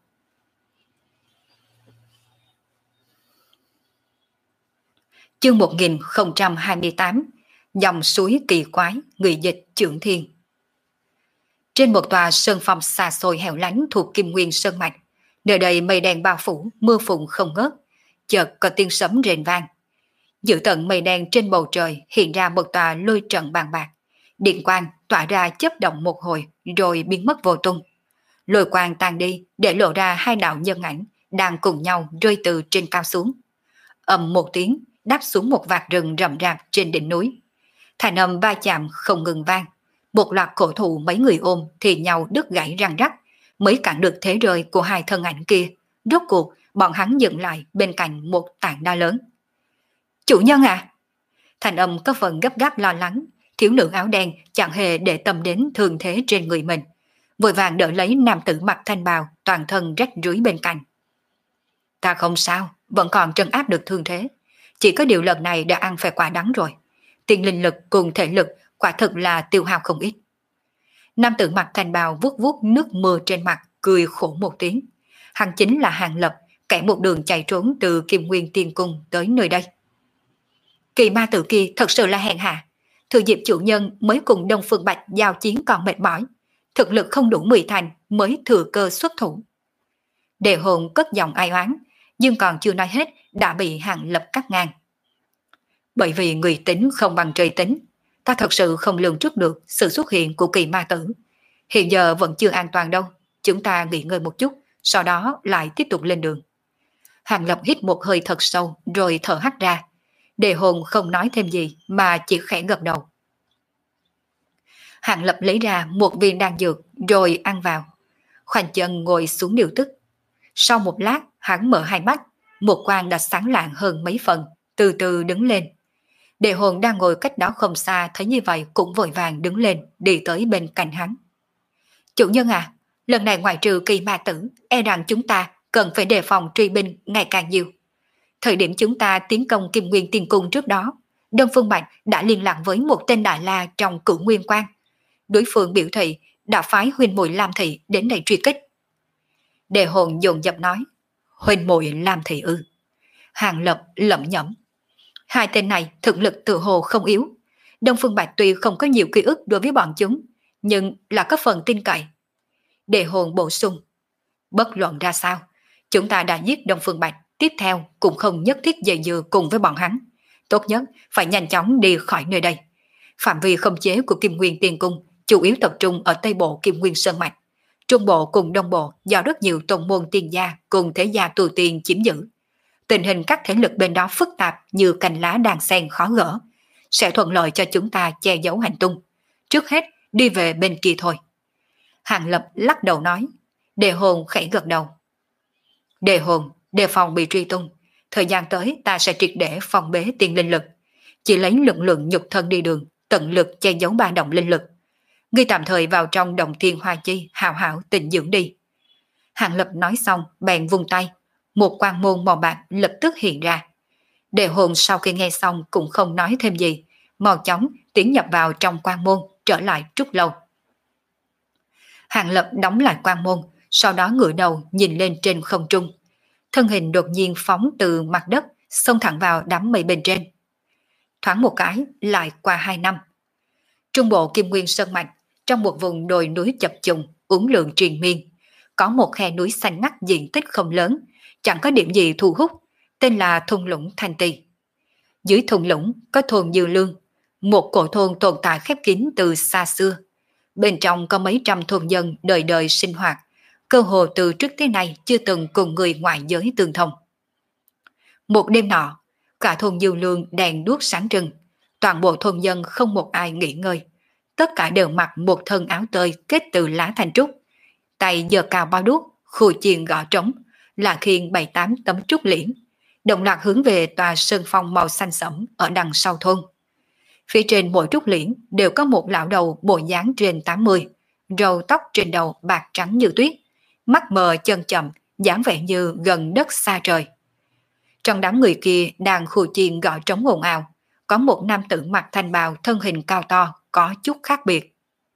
Chương một nghìn không trăm hai mươi tám, dòng suối kỳ quái, người dịch Trưởng Thiên. Trên một tòa sơn phong xa xôi hẻo lánh thuộc Kim Nguyên Sơn Mạch, nơi đây mây đen bao phủ, mưa phùn không ngớt, chợt có tiếng sấm rền vang. Giữa tận mây đen trên bầu trời hiện ra một tòa lôi trận bàn bạc, điện quang tỏa ra chớp động một hồi rồi biến mất vô tung. Lôi quang tan đi để lộ ra hai đạo nhân ảnh đang cùng nhau rơi từ trên cao xuống. Ầm một tiếng, đáp xuống một vạt rừng rậm rạp trên đỉnh núi. Thanh âm va chạm không ngừng vang, một loạt cổ thụ mấy người ôm thì nhau đứt gãy răng rắc, mới cản được thế rơi của hai thân ảnh kia. Rốt cuộc bọn hắn dừng lại bên cạnh một tảng đá lớn. Chủ nhân à! Thanh âm có phần gấp gáp lo lắng, thiếu nữ áo đen chẳng hề để tâm đến thương thế trên người mình, vội vàng đỡ lấy nam tử mặc thanh bào toàn thân rách rưới bên cạnh. Ta không sao, vẫn còn trấn áp được thương thế, chỉ có điều lần này đã ăn phải quả đắng rồi. Tiền linh lực cùng thể lực quả thực là tiêu hao không ít. Nam tử mặc thanh bào vuốt vuốt nước mưa trên mặt, cười khổ một tiếng. Hắn chính là Hàng Lập, kẻ một đường chạy trốn từ Kim Nguyên Tiên Cung tới nơi đây. Kỳ ma tử kia thật sự là hèn hạ. Thừa dịp chủ nhân mới cùng Đông Phương Bạch giao chiến còn mệt mỏi, thực lực không đủ mười thành mới thừa cơ xuất thủ. Đệ hồn cất giọng ai oán, nhưng còn chưa nói hết đã bị Hàng Lập cắt ngang. Bởi vì người tính không bằng trời tính, ta thật sự không lường trước được sự xuất hiện của kỳ ma tử. Hiện giờ vẫn chưa an toàn đâu, chúng ta nghỉ ngơi một chút, sau đó lại tiếp tục lên đường. Hàng Lập hít một hơi thật sâu rồi thở hắt ra. Đệ hồn không nói thêm gì mà chỉ khẽ gật đầu. Hàng Lập lấy ra một viên đan dược rồi ăn vào. Khoanh chân ngồi xuống điều tức. Sau một lát hắn mở hai mắt, một quang đã sáng lạng hơn mấy phần, từ từ đứng lên. Đệ hồn đang ngồi cách đó không xa thấy như vậy cũng vội vàng đứng lên đi tới bên cạnh hắn. Chủ nhân à, lần này ngoại trừ kỳ ma tử, e rằng chúng ta cần phải đề phòng truy binh ngày càng nhiều. Thời điểm chúng ta tiến công Kim Nguyên Tiên Cung trước đó, Đông Phương Bạch đã liên lạc với một tên Đại La trong Cửu Nguyên Quan. Đối phương biểu thị đã phái huynh muội Lam Thị đến đây truy kích. Đệ hồn dồn dập nói, huynh muội Lam Thị ư? Hàng Lập lẩm nhẩm. Hai tên này thực lực tự hồ không yếu. Đông Phương Bạch tuy không có nhiều ký ức đối với bọn chúng, nhưng là có phần tin cậy. Đệ hồn bổ sung, bất luận ra sao, chúng ta đã giết Đông Phương Bạch, tiếp theo cũng không nhất thiết dây dưa cùng với bọn hắn. Tốt nhất phải nhanh chóng đi khỏi nơi đây. Phạm vi khống chế của Kim Nguyên Tiên Cung chủ yếu tập trung ở Tây Bộ Kim Nguyên Sơn Mạch. Trung Bộ cùng Đông Bộ do rất nhiều tôn môn tiên gia cùng thế gia tu tiên chiếm giữ. Tình hình các thế lực bên đó phức tạp như cành lá đàn sen khó gỡ, sẽ thuận lợi cho chúng ta che giấu hành tung. Trước hết đi về bên kia thôi. Hàng Lập lắc đầu nói. Đề hồn khẽ gật đầu. Đề hồn, đề phòng bị truy tung. Thời gian tới ta sẽ triệt để phòng bế tiền linh lực. Chỉ lấy lực lượng nhục thân đi đường, tận lực che giấu ba động linh lực. Ngươi tạm thời vào trong đồng thiên hoa chi hào hảo tịnh dưỡng đi. Hàng Lập nói xong bèn vung tay, một quang môn màu bạc lập tức hiện ra. Đề hồn sau khi nghe xong cũng không nói thêm gì, mau chóng tiến nhập vào trong quang môn, trở lại Trúc Lâu. Hàng Lập đóng lại quang môn, sau đó ngửa đầu nhìn lên trên không trung. thân hình đột nhiên phóng từ mặt đất, xông thẳng vào đám mây bên trên. Thoáng một cái, lại qua hai năm. Trung bộ Kim Nguyên Sơn Mạch, trong một vùng đồi núi chập trùng, uốn lượn triền miên, có một khe núi xanh ngắt diện tích không lớn, chẳng có điểm gì thu hút, tên là thung lũng Thanh Tì. Dưới thung lũng có thôn Dư Lương, một cổ thôn tồn tại khép kín từ xa xưa. Bên trong có mấy trăm thôn dân đời đời sinh hoạt, cơ hồ từ trước tới nay chưa từng cùng người ngoại giới tương thông. Một đêm nọ, cả thôn Dư Lương đèn đuốc sáng trưng, toàn bộ thôn dân không một ai nghỉ ngơi. Tất cả đều mặc một thân áo tơi kết từ lá thanh trúc, tay giơ cao bao đuốc, khua chiên gõ trống, là khiêng bảy tám tấm trúc liễn, đồng loạt hướng về tòa sơn phong màu xanh sẫm ở đằng sau thôn. Phía trên mỗi trúc liễn đều có một lão đầu bộ dáng trên tám mươi, râu tóc trên đầu bạc trắng như tuyết, mắt mờ chân chậm, dáng vẻ như gần đất xa trời. Trong đám người kia đang khua chiên gõ trống ồn ào, có một nam tử mặc thanh bào thân hình cao to, có chút khác biệt.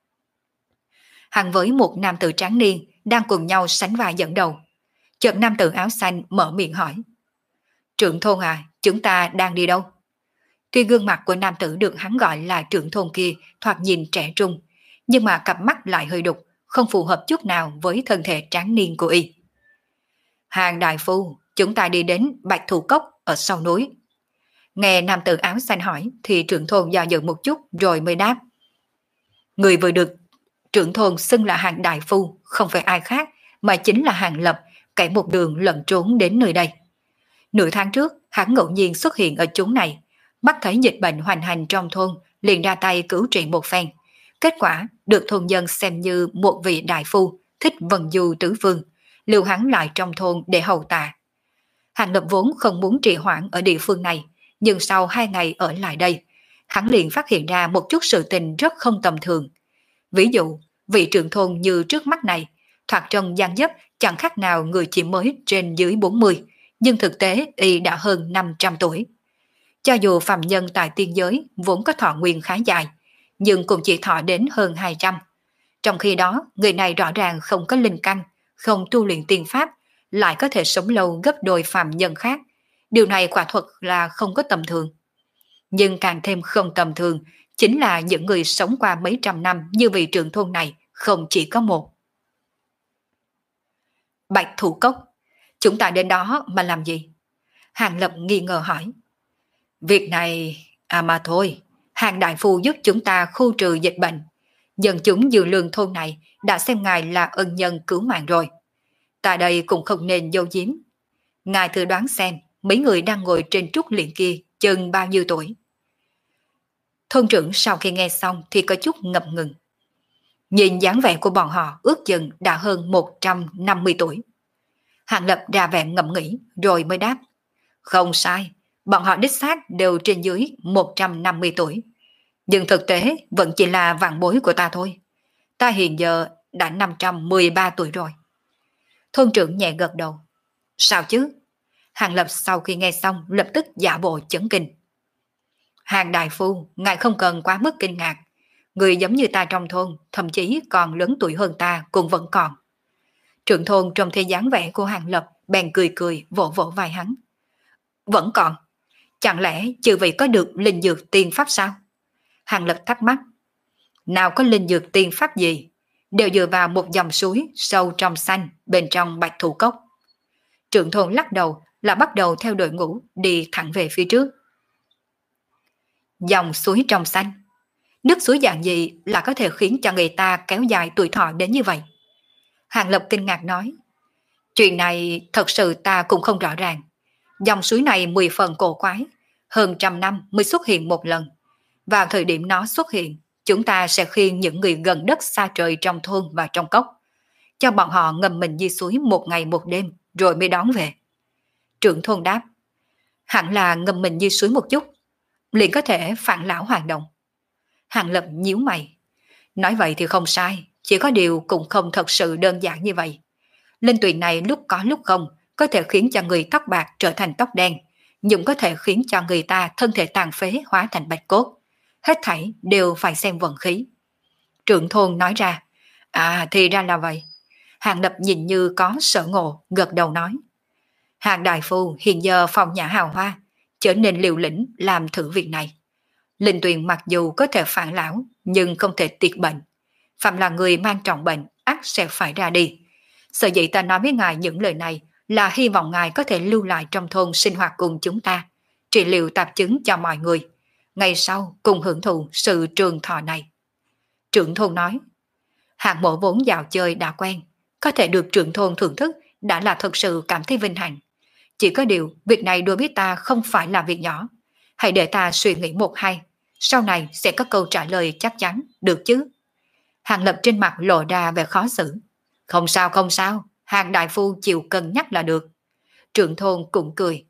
Hắn với một nam tử tráng niên đang cùng nhau sánh vai dẫn đầu. Chợt nam tử áo xanh mở miệng hỏi: "Trưởng thôn à, chúng ta đang đi đâu?" Tuy gương mặt của nam tử được hắn gọi là trưởng thôn kia thoạt nhìn trẻ trung, nhưng mà cặp mắt lại hơi đục, không phù hợp chút nào với thân thể tráng niên của y. "Hàng đại phu, chúng ta đi đến Bạch Thủ Cốc ở sau núi." Nghe nam tử áo xanh hỏi thì trưởng thôn do dự một chút rồi mới đáp: "Người vừa được trưởng thôn xưng là Hàng đại phu không phải ai khác mà chính là Hàng Lập, kẻ một đường lẩn trốn đến nơi đây. Nửa tháng trước hắn ngẫu nhiên xuất hiện ở chốn này, bắt thấy dịch bệnh hoành hành trong thôn, liền ra tay cứu trị một phen. Kết quả được thôn dân xem như một vị đại phu thích vần du tứ phương, lưu hắn lại trong thôn để hầu tạ. Hàng Lập vốn không muốn trì hoãn ở địa phương này, nhưng sau hai ngày ở lại đây, hắn liền phát hiện ra một chút sự tình rất không tầm thường. Ví dụ, vị trưởng thôn như trước mắt này, thoạt trông dang dấp chẳng khác nào người chỉ mới trên dưới bốn mươi, nhưng thực tế y đã hơn năm trăm tuổi. Cho dù phàm nhân tại tiên giới vốn có thọ nguyên khá dài, nhưng cũng chỉ thọ đến hơn hai trăm. Trong khi đó, người này rõ ràng không có linh căn, không tu luyện tiên pháp, lại có thể sống lâu gấp đôi phàm nhân khác. Điều này quả thuật là không có tầm thường. Nhưng càng thêm không tầm thường chính là những người sống qua mấy trăm năm như vị trưởng thôn này không chỉ có một. Bạch Thủ Cốc, chúng ta đến đó mà làm gì? Hàng Lập nghi ngờ hỏi. Việc này, à mà thôi, Hàng đại phu giúp chúng ta khu trừ dịch bệnh. Dân chúng Dư Lương thôn này đã xem ngài là ân nhân cứu mạng rồi. Tại đây cũng không nên giấu giếm. Ngài thử đoán xem, mấy người đang ngồi trên trúc liễn kia chừng bao nhiêu tuổi? Thôn trưởng sau khi nghe xong thì có chút ngập ngừng. Nhìn dáng vẻ của bọn họ ước chừng đã hơn một trăm năm mươi tuổi. Hàng Lập ra vẻ ngẫm nghĩ rồi mới đáp. Không sai, bọn họ đích xác đều trên dưới một trăm năm mươi tuổi. Nhưng thực tế vẫn chỉ là vạn bối của ta thôi. Ta hiện giờ đã năm trăm mười ba tuổi rồi. Thôn trưởng nhẹ gật đầu. Sao chứ? Hàng Lập sau khi nghe xong lập tức giả bộ chấn kinh. Hàng đại phu, ngài không cần quá mức kinh ngạc. Người giống như ta trong thôn, thậm chí còn lớn tuổi hơn ta cũng vẫn còn. Trưởng thôn trong thế dáng vẻ của Hàng Lập bèn cười cười vỗ vỗ vai hắn. Vẫn còn? Chẳng lẽ chư vị có được linh dược tiên pháp sao? Hàng Lập thắc mắc. Nào có linh dược tiên pháp gì, đều dựa vào một dòng suối sâu trong xanh bên trong Bạch Thủ Cốc. Trưởng thôn lắc đầu là bắt đầu theo đội ngũ đi thẳng về phía trước. Dòng suối trong xanh, nước suối dạng gì là có thể khiến cho người ta kéo dài tuổi thọ đến như vậy? Hàng Lập kinh ngạc nói. Chuyện này thật sự ta cũng không rõ ràng. Dòng suối này mười phần cổ quái, hơn trăm năm mới xuất hiện một lần. Vào thời điểm nó xuất hiện, chúng ta sẽ khiêng những người gần đất xa trời trong thôn và trong cốc, cho bọn họ ngâm mình dưới suối một ngày một đêm rồi mới đón về. Trưởng thôn đáp. Hẳn là ngâm mình dưới suối một chút, liền có thể phản lão hoàn đồng. Hàng Lập nhíu mày. Nói vậy thì không sai, chỉ có điều cũng không thật sự đơn giản như vậy. Linh tuyền này lúc có lúc không, có thể khiến cho người tóc bạc trở thành tóc đen, nhưng có thể khiến cho người ta thân thể tàn phế hóa thành bạch cốt. Hết thảy đều phải xem vận khí. Trưởng thôn nói ra. À thì ra là vậy. Hàng Lập nhìn như có sở ngộ, gật đầu nói. Hàng đại phu hiện giờ phong nhã hào hoa, trở nên liều lĩnh làm thử việc này. Linh Tuyền mặc dù có thể phản lão, nhưng không thể tiệt bệnh. Phạm là người mang trọng bệnh, ắt sẽ phải ra đi. Sở dĩ ta nói với ngài những lời này là hy vọng ngài có thể lưu lại trong thôn sinh hoạt cùng chúng ta, trị liệu tạp chứng cho mọi người. Ngày sau cùng hưởng thụ sự trường thọ này. Trưởng thôn nói, hạng mộ vốn dạo chơi đã quen, có thể được trưởng thôn thưởng thức đã là thật sự cảm thấy vinh hạnh. Chỉ có điều, việc này đối với ta không phải là việc nhỏ. Hãy để ta suy nghĩ một hai, sau này sẽ có câu trả lời chắc chắn, được chứ? Hàng Lập trên mặt lộ ra vẻ khó xử. Không sao không sao, Hàng đại phu chịu cân nhắc là được. Trưởng thôn cũng cười.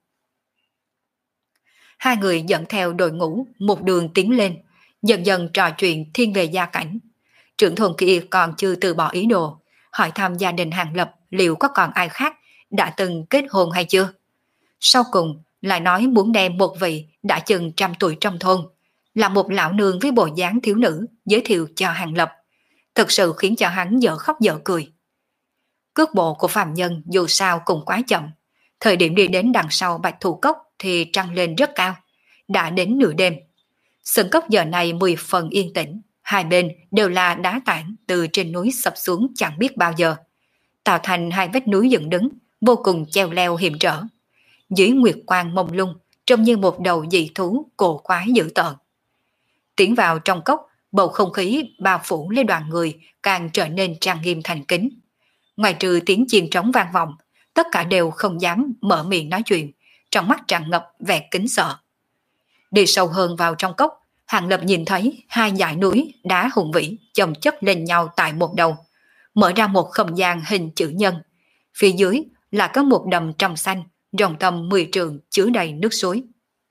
Hai người dẫn theo đội ngũ một đường tiến lên, dần dần trò chuyện thiên về gia cảnh. Trưởng thôn kia còn chưa từ bỏ ý đồ, hỏi thăm gia đình Hàng Lập liệu có còn ai khác đã từng kết hôn hay chưa. Sau cùng lại nói muốn đem một vị đã chừng trăm tuổi trong thôn, là một lão nương với bộ dáng thiếu nữ giới thiệu cho Hàng Lập. Thực sự khiến cho hắn dở khóc dở cười. Cước bộ của phàm nhân dù sao cũng quá chậm. Thời điểm đi đến đằng sau Bạch Thủ Cốc thì trăng lên rất cao. Đã đến nửa đêm. Sân cốc giờ này mười phần yên tĩnh. Hai bên đều là đá tảng từ trên núi sập xuống chẳng biết bao giờ. Tạo thành hai vách núi dựng đứng, vô cùng treo leo hiểm trở. Dưới nguyệt quang mông lung, trông như một đầu dị thú cổ quái dữ tợn. Tiến vào trong cốc, bầu không khí bao phủ lấy đoàn người càng trở nên trang nghiêm thành kính. Ngoài trừ tiếng chiên trống vang vọng, tất cả đều không dám mở miệng nói chuyện, trong mắt tràn ngập vẻ kính sợ. Đi sâu hơn vào trong cốc, Hàng Lập nhìn thấy hai dãy núi đá hùng vĩ chồng chất lên nhau tại một đầu, mở ra một không gian hình chữ nhân. Phía dưới là có một đầm trong xanh, rộng tầm mười trượng chứa đầy nước suối.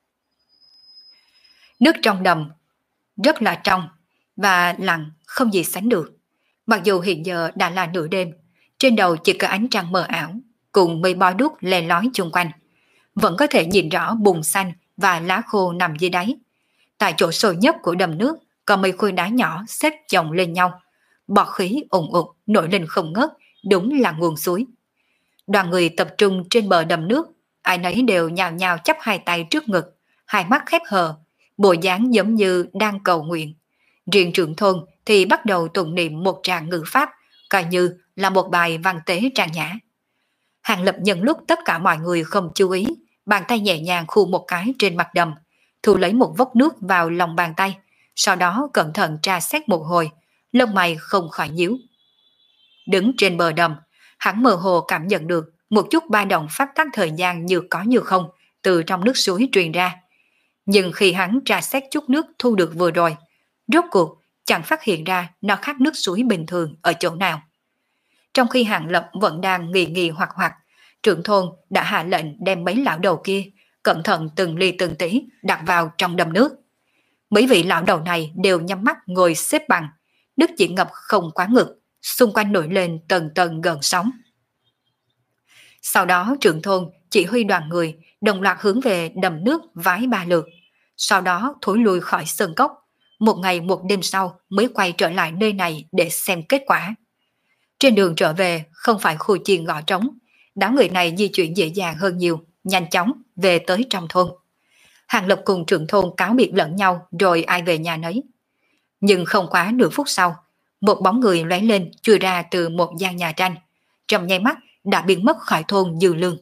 Nước trong đầm rất là trong và lặng không gì sánh được. Mặc dù hiện giờ đã là nửa đêm, trên đầu chỉ có ánh trăng mờ ảo cùng mây bói đuốc le lói chung quanh, vẫn có thể nhìn rõ bùn xanh và lá khô nằm dưới đáy. Tại chỗ sâu nhất của đầm nước có mấy khối đá nhỏ xếp chồng lên nhau, bọt khí ùn ùn nổi lên không ngớt, đúng là nguồn suối. Đoàn người tập trung trên bờ đầm nước, ai nấy đều nhào nhào chắp hai tay trước ngực, hai mắt khép hờ, bộ dáng giống như đang cầu nguyện. Riêng trưởng thôn thì bắt đầu tụng niệm một tràng ngữ pháp, coi như là một bài văn tế trang nhã. Hàng Lập nhân lúc tất cả mọi người không chú ý, bàn tay nhẹ nhàng khu một cái trên mặt đầm, thu lấy một vốc nước vào lòng bàn tay, sau đó cẩn thận tra xét một hồi, lông mày không khỏi nhíu. Đứng trên bờ đầm, hắn mơ hồ cảm nhận được một chút ba động pháp tắc thời gian như có như không từ trong nước suối truyền ra. Nhưng khi hắn tra xét chút nước thu được vừa rồi, rốt cuộc chẳng phát hiện ra nó khác nước suối bình thường ở chỗ nào. Trong khi Hàng Lập vẫn đang nghi nghi hoặc hoặc, trưởng thôn đã hạ lệnh đem mấy lão đầu kia cẩn thận từng ly từng tí đặt vào trong đầm nước. Mấy vị lão đầu này đều nhắm mắt ngồi xếp bằng, nước chỉ ngập không quá ngực, xung quanh nổi lên tầng tầng gợn sóng. Sau đó trưởng thôn chỉ huy đoàn người đồng loạt hướng về đầm nước vái ba lượt, sau đó thối lui khỏi sơn cốc, một ngày một đêm sau mới quay trở lại nơi này để xem kết quả. Trên đường trở về không phải khu chiên gõ trống, đám người này di chuyển dễ dàng hơn nhiều, nhanh chóng về tới trong thôn. Hàng Lập cùng trưởng thôn cáo biệt lẫn nhau rồi ai về nhà nấy. Nhưng không quá nửa phút sau, một bóng người lóe lên chui ra từ một gian nhà tranh, trong nháy mắt đã biến mất khỏi thôn Dư Lương.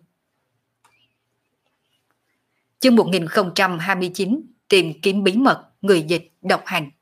Chương một nghìn không trăm hai mươi chín, tìm kiếm bí mật, người dịch độc hành.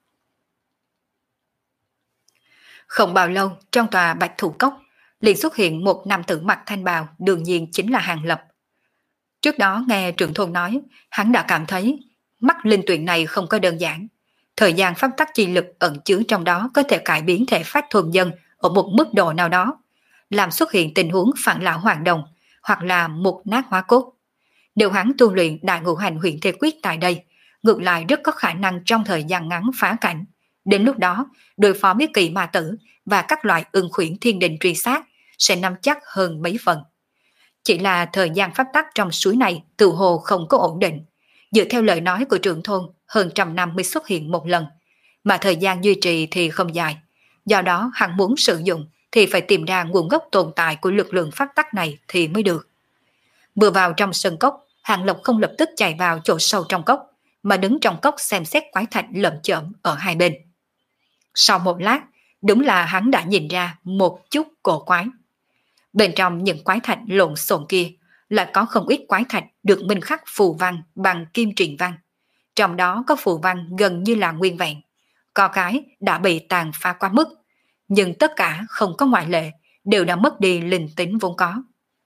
Không bao lâu, trong tòa Bạch Thủ Cốc liền xuất hiện một nam tử mặc thanh bào, đương nhiên chính là Hàng Lập. Trước đó nghe trưởng thôn nói, hắn đã cảm thấy mắt linh tuyển này không có đơn giản. Thời gian pháp tắc chi lực ẩn chứa trong đó có thể cải biến thể phách thuần dân ở một mức độ nào đó, làm xuất hiện tình huống phản lão hoàn đồng hoặc là mục nát hóa cốt. Nếu hắn tu luyện đại ngũ hành huyền thể quyết tại đây, ngược lại rất có khả năng trong thời gian ngắn phá cảnh. Đến lúc đó, đối phó với kỳ ma tử và các loại ưng khuyển thiên đình truy sát sẽ nắm chắc hơn mấy phần. Chỉ là thời gian pháp tắc trong suối này tự hồ không có ổn định. Dựa theo lời nói của trưởng thôn, hơn trăm năm mới xuất hiện một lần, mà thời gian duy trì thì không dài. Do đó hắn muốn sử dụng thì phải tìm ra nguồn gốc tồn tại của lực lượng pháp tắc này thì mới được. Vừa vào trong sân cốc, Hàng Lập không lập tức chạy vào chỗ sâu trong cốc, mà đứng trong cốc xem xét quái thạch lởm chởm ở hai bên. Sau một lát, đúng là hắn đã nhìn ra một chút cổ quái. Bên trong những quái thạch lộn xộn kia lại có không ít quái thạch được minh khắc phù văn bằng kim truyền văn. Trong đó có phù văn gần như là nguyên vẹn, có cái đã bị tàn phá quá mức, nhưng tất cả không có ngoại lệ, đều đã mất đi linh tính vốn có.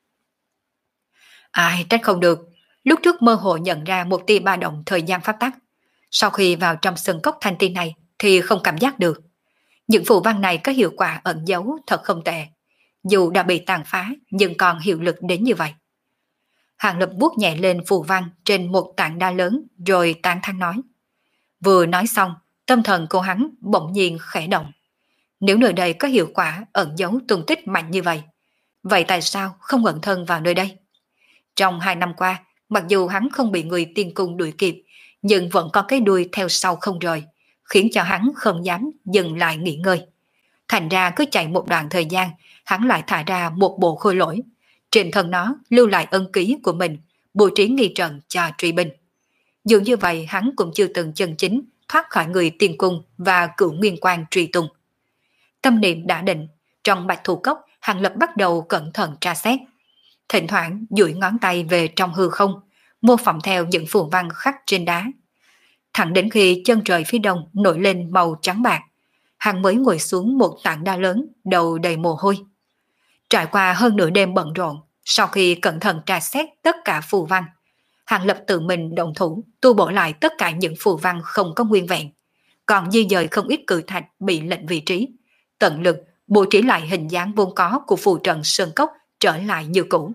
Ai trách không được, lúc trước mơ hồ nhận ra một tia ba động thời gian pháp tắc. Sau khi vào trong sân cốc thanh tiên này thì không cảm giác được. Những phù văn này có hiệu quả ẩn giấu thật không tệ. Dù đã bị tàn phá nhưng còn hiệu lực đến như vậy. Hàng Lập vuốt nhẹ lên phù văn trên một tảng đá lớn rồi tán thán nói. Vừa nói xong, tâm thần của hắn bỗng nhiên khẽ động. Nếu nơi đây có hiệu quả ẩn giấu tung tích mạnh như vậy, vậy tại sao không ẩn thân vào nơi đây? Trong hai năm qua, mặc dù hắn không bị người tiên cung đuổi kịp, nhưng vẫn có cái đuôi theo sau không rời, khiến cho hắn không dám dừng lại nghỉ ngơi. Thành ra cứ chạy một đoạn thời gian, hắn lại thả ra một bộ khôi lỗi. Trên thân nó lưu lại ân ký của mình, bố trí nghi trận cho truy binh. Dù như vậy hắn cũng chưa từng chân chính thoát khỏi người tiên cung và cửu nguyên quan truy tung. Tâm niệm đã định, trong bạch thủ cốc Hàng Lập bắt đầu cẩn thận tra xét. Thỉnh thoảng duỗi ngón tay về trong hư không, mô phỏng theo những phù văn khắc trên đá. Thẳng đến khi chân trời phía đông nổi lên màu trắng bạc, hắn mới ngồi xuống một tảng đá lớn, đầu đầy mồ hôi. Trải qua hơn nửa đêm bận rộn, sau khi cẩn thận tra xét tất cả phù văn, Hàng Lập tự mình động thủ tu bổ lại tất cả những phù văn không có nguyên vẹn, còn di dời không ít cự thạch bị lệch vị trí, tận lực bố trí lại hình dáng vốn có của phù trận sơn cốc trở lại như cũ.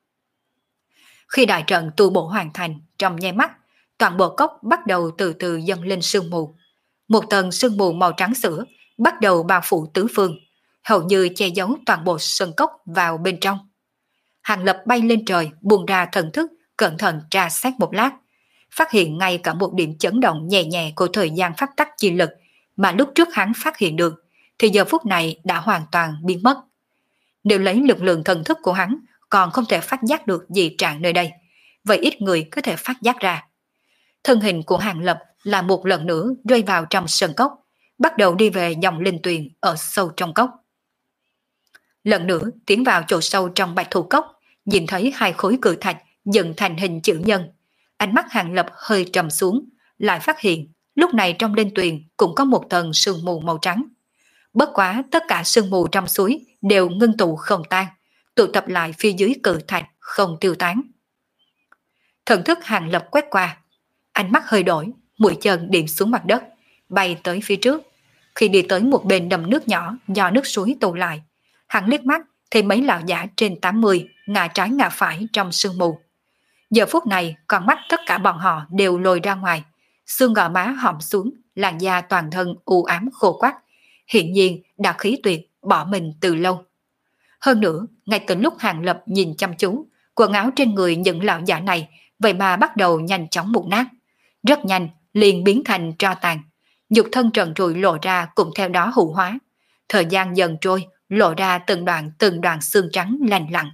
Khi đại trận tu bổ hoàn thành, trong nháy mắt, toàn bộ cốc bắt đầu từ từ dâng lên sương mù. Một tầng sương mù màu trắng sữa bắt đầu bao phủ tứ phương, hầu như che giấu toàn bộ sơn cốc vào bên trong. Hàng Lập bay lên trời, buông ra thần thức, cẩn thận tra xét một lát, phát hiện ngay cả một điểm chấn động nhẹ nhẹ của thời gian pháp tắc chi lực mà lúc trước hắn phát hiện được, thì giờ phút này đã hoàn toàn biến mất. Nếu lấy lực lượng thần thức của hắn còn không thể phát giác được dị trạng nơi đây, vậy ít người có thể phát giác ra. Thân hình của Hàng Lập là một lần nữa rơi vào trong sân cốc, bắt đầu đi về dòng linh tuyền ở sâu trong cốc. Lần nữa tiến vào chỗ sâu trong bạch thủ cốc, nhìn thấy hai khối cự thạch dựng thành hình chữ nhân. Ánh mắt Hàng Lập hơi trầm xuống, lại phát hiện lúc này trong linh tuyền cũng có một tầng sương mù màu trắng. Bất quá tất cả sương mù trong suối đều ngưng tụ không tan, tụ tập lại phía dưới cự thạch không tiêu tán. Thần thức Hàng Lập quét qua, ánh mắt hơi đổi, mũi chân điểm xuống mặt đất, bay tới phía trước. Khi đi tới một bên đầm nước nhỏ do nước suối tụ lại, hắn liếc mắt thấy mấy lão giả trên tám mươi ngả trái ngả phải trong sương mù. Giờ phút này con mắt tất cả bọn họ đều lồi ra ngoài, xương gò má hõm xuống, làn da toàn thân u ám khô quắt, hiện nhiên đã khí tuyệt bỏ mình từ lâu. Hơn nữa, ngay từ lúc Hàng Lập nhìn chăm chú, quần áo trên người những lão giả này vậy mà bắt đầu nhanh chóng mục nát, rất nhanh liền biến thành tro tàn, nhục thân trần trụi lộ ra cũng theo đó hủ hóa. Thời gian dần trôi, lộ ra từng đoạn từng đoạn xương trắng lành lặn.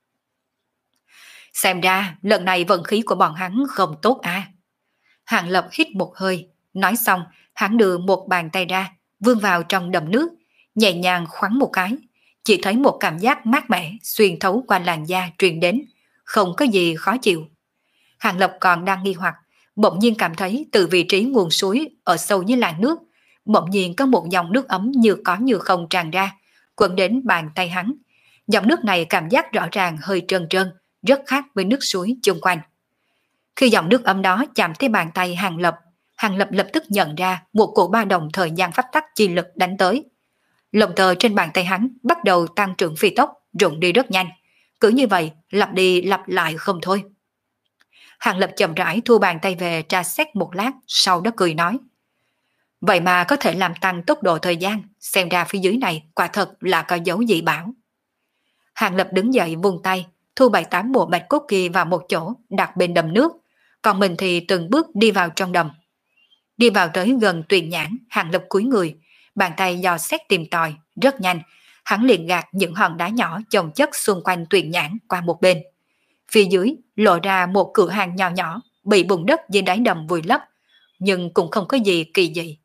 Xem ra lần này vận khí của bọn hắn không tốt à. Hàng Lập hít một hơi, nói xong hắn đưa một bàn tay ra, vươn vào trong đầm nước, nhẹ nhàng khoắn một cái, chỉ thấy một cảm giác mát mẻ xuyên thấu qua làn da truyền đến, không có gì khó chịu. Hàng Lập còn đang nghi hoặc, bỗng nhiên cảm thấy từ vị trí nguồn suối ở sâu dưới làn nước, bỗng nhiên có một dòng nước ấm như có như không tràn ra, quấn đến bàn tay hắn. Dòng nước này cảm giác rõ ràng hơi trơn trơn, rất khác với nước suối chung quanh. Khi dòng nước ấm đó chạm tới bàn tay Hàng Lập, Hàng Lập lập tức nhận ra một cổ ba đồng thời gian pháp tắc chi lực đánh tới. Lồng tờ trên bàn tay hắn bắt đầu tăng trưởng phi tốc, rụng đi rất nhanh. Cứ như vậy, lặp đi lặp lại không thôi. Hàng Lập chậm rãi thu bàn tay về tra xét một lát, sau đó cười nói. Vậy mà có thể làm tăng tốc độ thời gian, xem ra phía dưới này quả thật là có dấu dị bảo. Hàng Lập đứng dậy vung tay, thu bảy tám bộ bạch cốt kia vào một chỗ, đặt bên đầm nước, còn mình thì từng bước đi vào trong đầm. Đi vào tới gần tuyền nhãn, Hàng Lập cúi người, bàn tay dò xét tìm tòi, rất nhanh, hắn liền gạt những hòn đá nhỏ chồng chất xung quanh tuyền nhãn qua một bên. Phía dưới lộ ra một cửa hàng nhỏ nhỏ bị bùn đất dưới đáy đầm vùi lấp, nhưng cũng không có gì kỳ dị.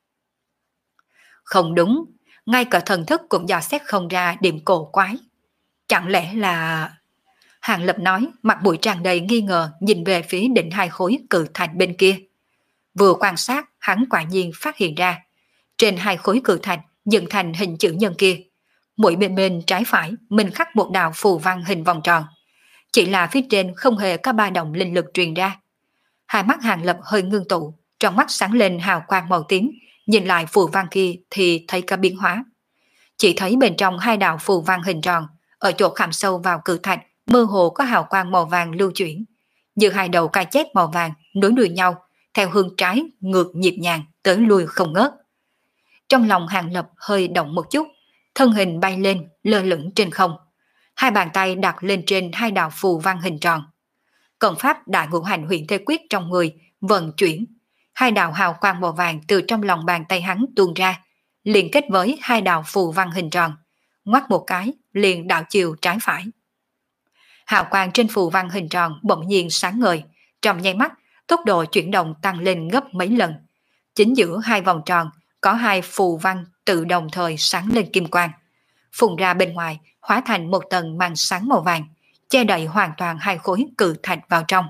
Không đúng, ngay cả thần thức cũng dò xét không ra điểm cổ quái. Chẳng lẽ là... Hàng Lập nói, mặt mũi tràn đầy nghi ngờ nhìn về phía đỉnh hai khối cự thạch bên kia. Vừa quan sát, hắn quả nhiên phát hiện ra. Trên hai khối cự thạch dựng thành hình chữ nhân kia, mỗi bên bên trái phải mình khắc một đạo phù văn hình vòng tròn. Chỉ là phía trên không hề có ba động linh lực truyền ra. Hai mắt Hàng Lập hơi ngưng tụ, trong mắt sáng lên hào quang màu tím, nhìn lại phù văn kia thì thấy có biến hóa. Chỉ thấy bên trong hai đạo phù văn hình tròn, ở chỗ khảm sâu vào cự thạch, mơ hồ có hào quang màu vàng lưu chuyển, như hai đầu ca chép màu vàng nối đuôi nhau, theo hướng trái ngược nhịp nhàng tới lui không ngớt. Trong lòng Hàng Lập hơi động một chút, thân hình bay lên lơ lửng trên không, hai bàn tay đặt lên trên hai đạo phù văn hình tròn. Cận pháp đại ngũ hành huyền thế quyết trong người vận chuyển, hai đạo hào quang màu vàng từ trong lòng bàn tay hắn tuôn ra, liền kết với hai đạo phù văn hình tròn, ngoắt một cái liền đạo chiều trái phải. Hào quang trên phù văn hình tròn bỗng nhiên sáng ngời, trong nháy mắt tốc độ chuyển động tăng lên gấp mấy lần. Chính giữa hai vòng tròn có hai phù văn tự đồng thời sáng lên kim quang, phun ra bên ngoài hóa thành một tầng màn sáng màu vàng, che đậy hoàn toàn hai khối cự thạch vào trong.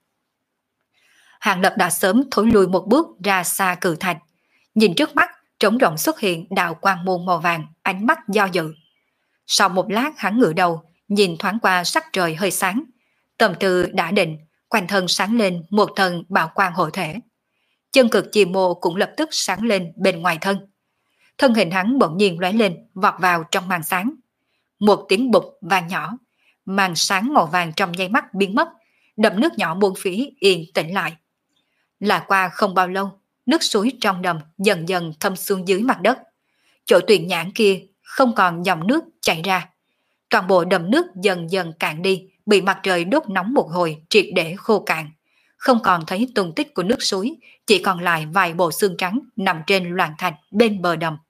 Hàng Lập đã sớm thối lui một bước ra xa cự thạch, nhìn trước mắt trống rỗng xuất hiện đạo quang môn màu vàng, ánh mắt do dự. Sau một lát hắn ngửa đầu, nhìn thoáng qua sắc trời hơi sáng, tâm tư đã định, quanh thân sáng lên một thần bảo quang hộ thể. Chân cực chì mô cũng lập tức sáng lên bên ngoài thân. Thân hình hắn bỗng nhiên lóe lên, vọt vào trong màn sáng. Một tiếng bụp vang nhỏ, màn sáng màu vàng trong nháy mắt biến mất, đầm nước nhỏ buông phía yên tĩnh lại. Là qua không bao lâu, nước suối trong đầm dần dần thâm xuống dưới mặt đất. Chỗ tuyển nhãn kia không còn dòng nước chảy ra. Toàn bộ đầm nước dần dần cạn đi, bị mặt trời đốt nóng một hồi triệt để khô cạn. Không còn thấy tung tích của nước suối, chỉ còn lại vài bộ xương trắng nằm trên loạn thạch bên bờ đầm.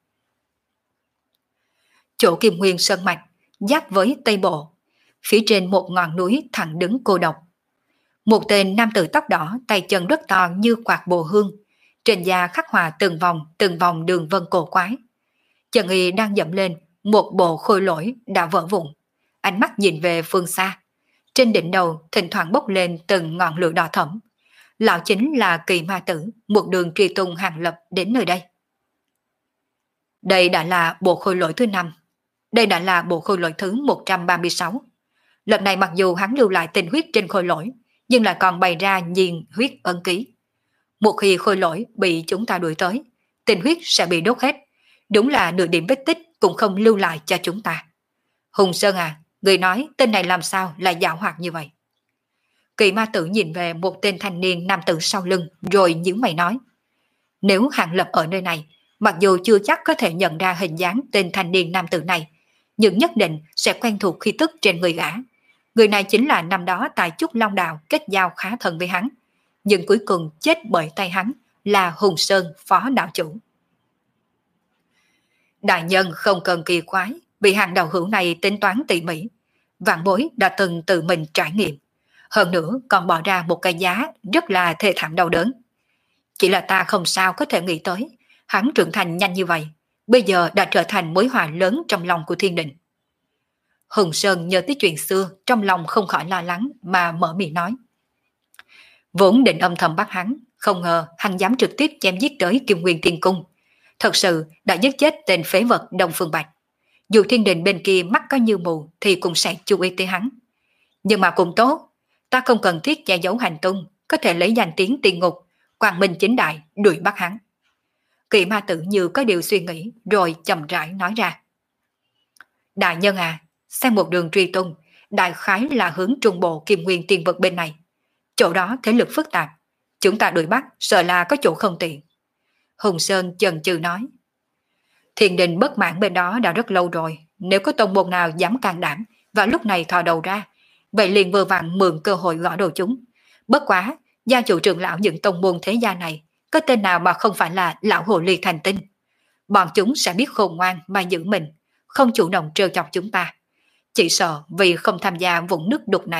Chỗ Kim Nguyên Sơn Mạch, giáp với Tây Bộ, phía trên một ngọn núi thẳng đứng cô độc. Một tên nam tử tóc đỏ, tay chân rất to như quạt bồ hương, trên da khắc họa từng vòng từng vòng đường vân cổ quái. Chân y đang dẫm lên một bộ khôi lỗi đã vỡ vụn, ánh mắt nhìn về phương xa. Trên đỉnh đầu thỉnh thoảng bốc lên từng ngọn lửa đỏ thẫm. Lão chính là Kỳ Ma Tử, một đường truy tung Hàng Lập đến nơi đây. Đây đã là bộ khôi lỗi thứ năm. Đây đã là bộ khôi lỗi thứ một trăm ba mươi sáu. Lần này mặc dù hắn lưu lại tinh huyết trên khôi lỗi, nhưng lại còn bày ra nhiên huyết ân ký. Một khi khôi lỗi bị chúng ta đuổi tới, tinh huyết sẽ bị đốt hết. Đúng là nửa điểm vết tích cũng không lưu lại cho chúng ta. Hùng Sơn à, người nói tên này làm sao lại giảo hoạt như vậy? Kỳ Ma Tử nhìn về một tên thanh niên nam tử sau lưng, rồi nhíu mày nói. Nếu Hàng Lập ở nơi này, mặc dù chưa chắc có thể nhận ra hình dáng tên thanh niên nam tử này, nhưng nhất định sẽ quen thuộc khí tức trên người gã. Người này chính là năm đó tại Trúc Long Đào kết giao khá thân với hắn, nhưng cuối cùng chết bởi tay hắn, là Hùng Sơn phó đạo chủ. Đại nhân không cần kỳ quái, vì hàng đạo hữu này tính toán tỉ mỉ. Vạn Bối đã từng tự mình trải nghiệm, hơn nữa còn bỏ ra một cái giá rất là thê thảm đau đớn. Chỉ là ta không sao có thể nghĩ tới, hắn trưởng thành nhanh như vậy, bây giờ đã trở thành mối họa lớn trong lòng của thiên đình. Hùng Sơn nhớ tới chuyện xưa, trong lòng không khỏi lo lắng mà mở miệng nói. Vốn định âm thầm bắt hắn, không ngờ hắn dám trực tiếp chém giết tới Kim Nguyên Tiên Cung. Thật sự đã giết chết tên phế vật Đông Phương Bạch. Dù thiên đình bên kia mắt có như mù thì cũng sẽ chú ý tới hắn. Nhưng mà cũng tốt, ta không cần thiết che giấu hành tung, có thể lấy danh tiếng tiên ngục, quang minh chính đại đuổi bắt hắn. Kỳ Ma Tử như có điều suy nghĩ, rồi chậm rãi nói ra. Đại nhân à, xem một đường truy tung, đại khái là hướng trung bộ Kim Nguyên Tiên Vực bên này. Chỗ đó thế lực phức tạp, chúng ta đuổi bắt sợ là có chỗ không tiện. Hùng Sơn chần chừ nói. Thiên đình bất mãn bên đó đã rất lâu rồi, nếu có tông môn nào dám can đảm và lúc này thò đầu ra, vậy liền vừa vặn mượn cơ hội gõ đầu chúng. Bất quá, gia chủ trưởng lão những tông môn thế gia này, có tên nào mà không phải là lão hồ ly thành tinh. Bọn chúng sẽ biết khôn ngoan mà giữ mình, không chủ động trêu chọc chúng ta. Chỉ sợ vì không tham gia vũng nước đục này,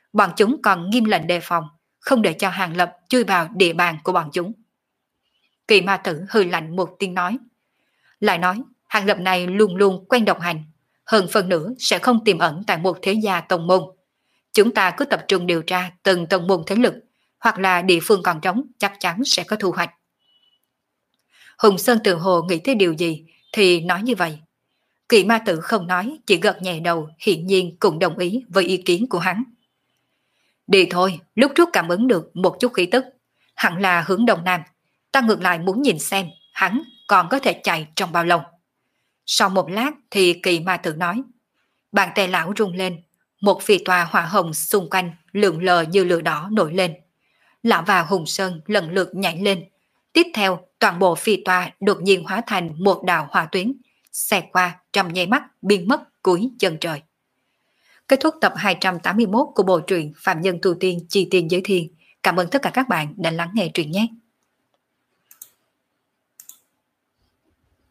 Bọn chúng còn nghiêm lệnh đề phòng, không để cho Hàng Lập chui vào địa bàn của bọn chúng. Kỳ ma tử hừ lạnh một tiếng nói. Lại nói, Hàng Lập này luôn luôn quen độc hành, hơn phần nữa sẽ không tiềm ẩn tại một thế gia tông môn. Chúng ta cứ tập trung điều tra từng tông môn thế lực, hoặc là địa phương còn trống chắc chắn sẽ có thu hoạch. Hùng Sơn tự hồ nghĩ tới điều gì thì nói như vậy. Kỳ ma tử không nói, chỉ gật nhẹ đầu, hiển nhiên cũng đồng ý với ý kiến của hắn. Đi thôi, lúc trước cảm ứng được một chút khí tức, hẳn là hướng đông nam. Ta ngược lại muốn nhìn xem hắn còn có thể chạy trong bao lâu. Sau một lát thì kỳ ma tử nói. Bàn tay lão rung lên, một phi tòa hỏa hồng xung quanh lượn lờ như lửa đỏ nổi lên. Lão và Hùng Sơn lần lượt nhảy lên. Tiếp theo, toàn bộ phi tòa đột nhiên hóa thành một đạo hỏa tuyến, xẹt qua trong nháy mắt biến mất cuối chân trời. Kết thúc tập hai trăm tám mươi mốt của bộ truyện Phạm Nhân Tu Tiên Chi Tiên Giới Thiên. Cảm ơn tất cả các bạn đã lắng nghe truyện nhé.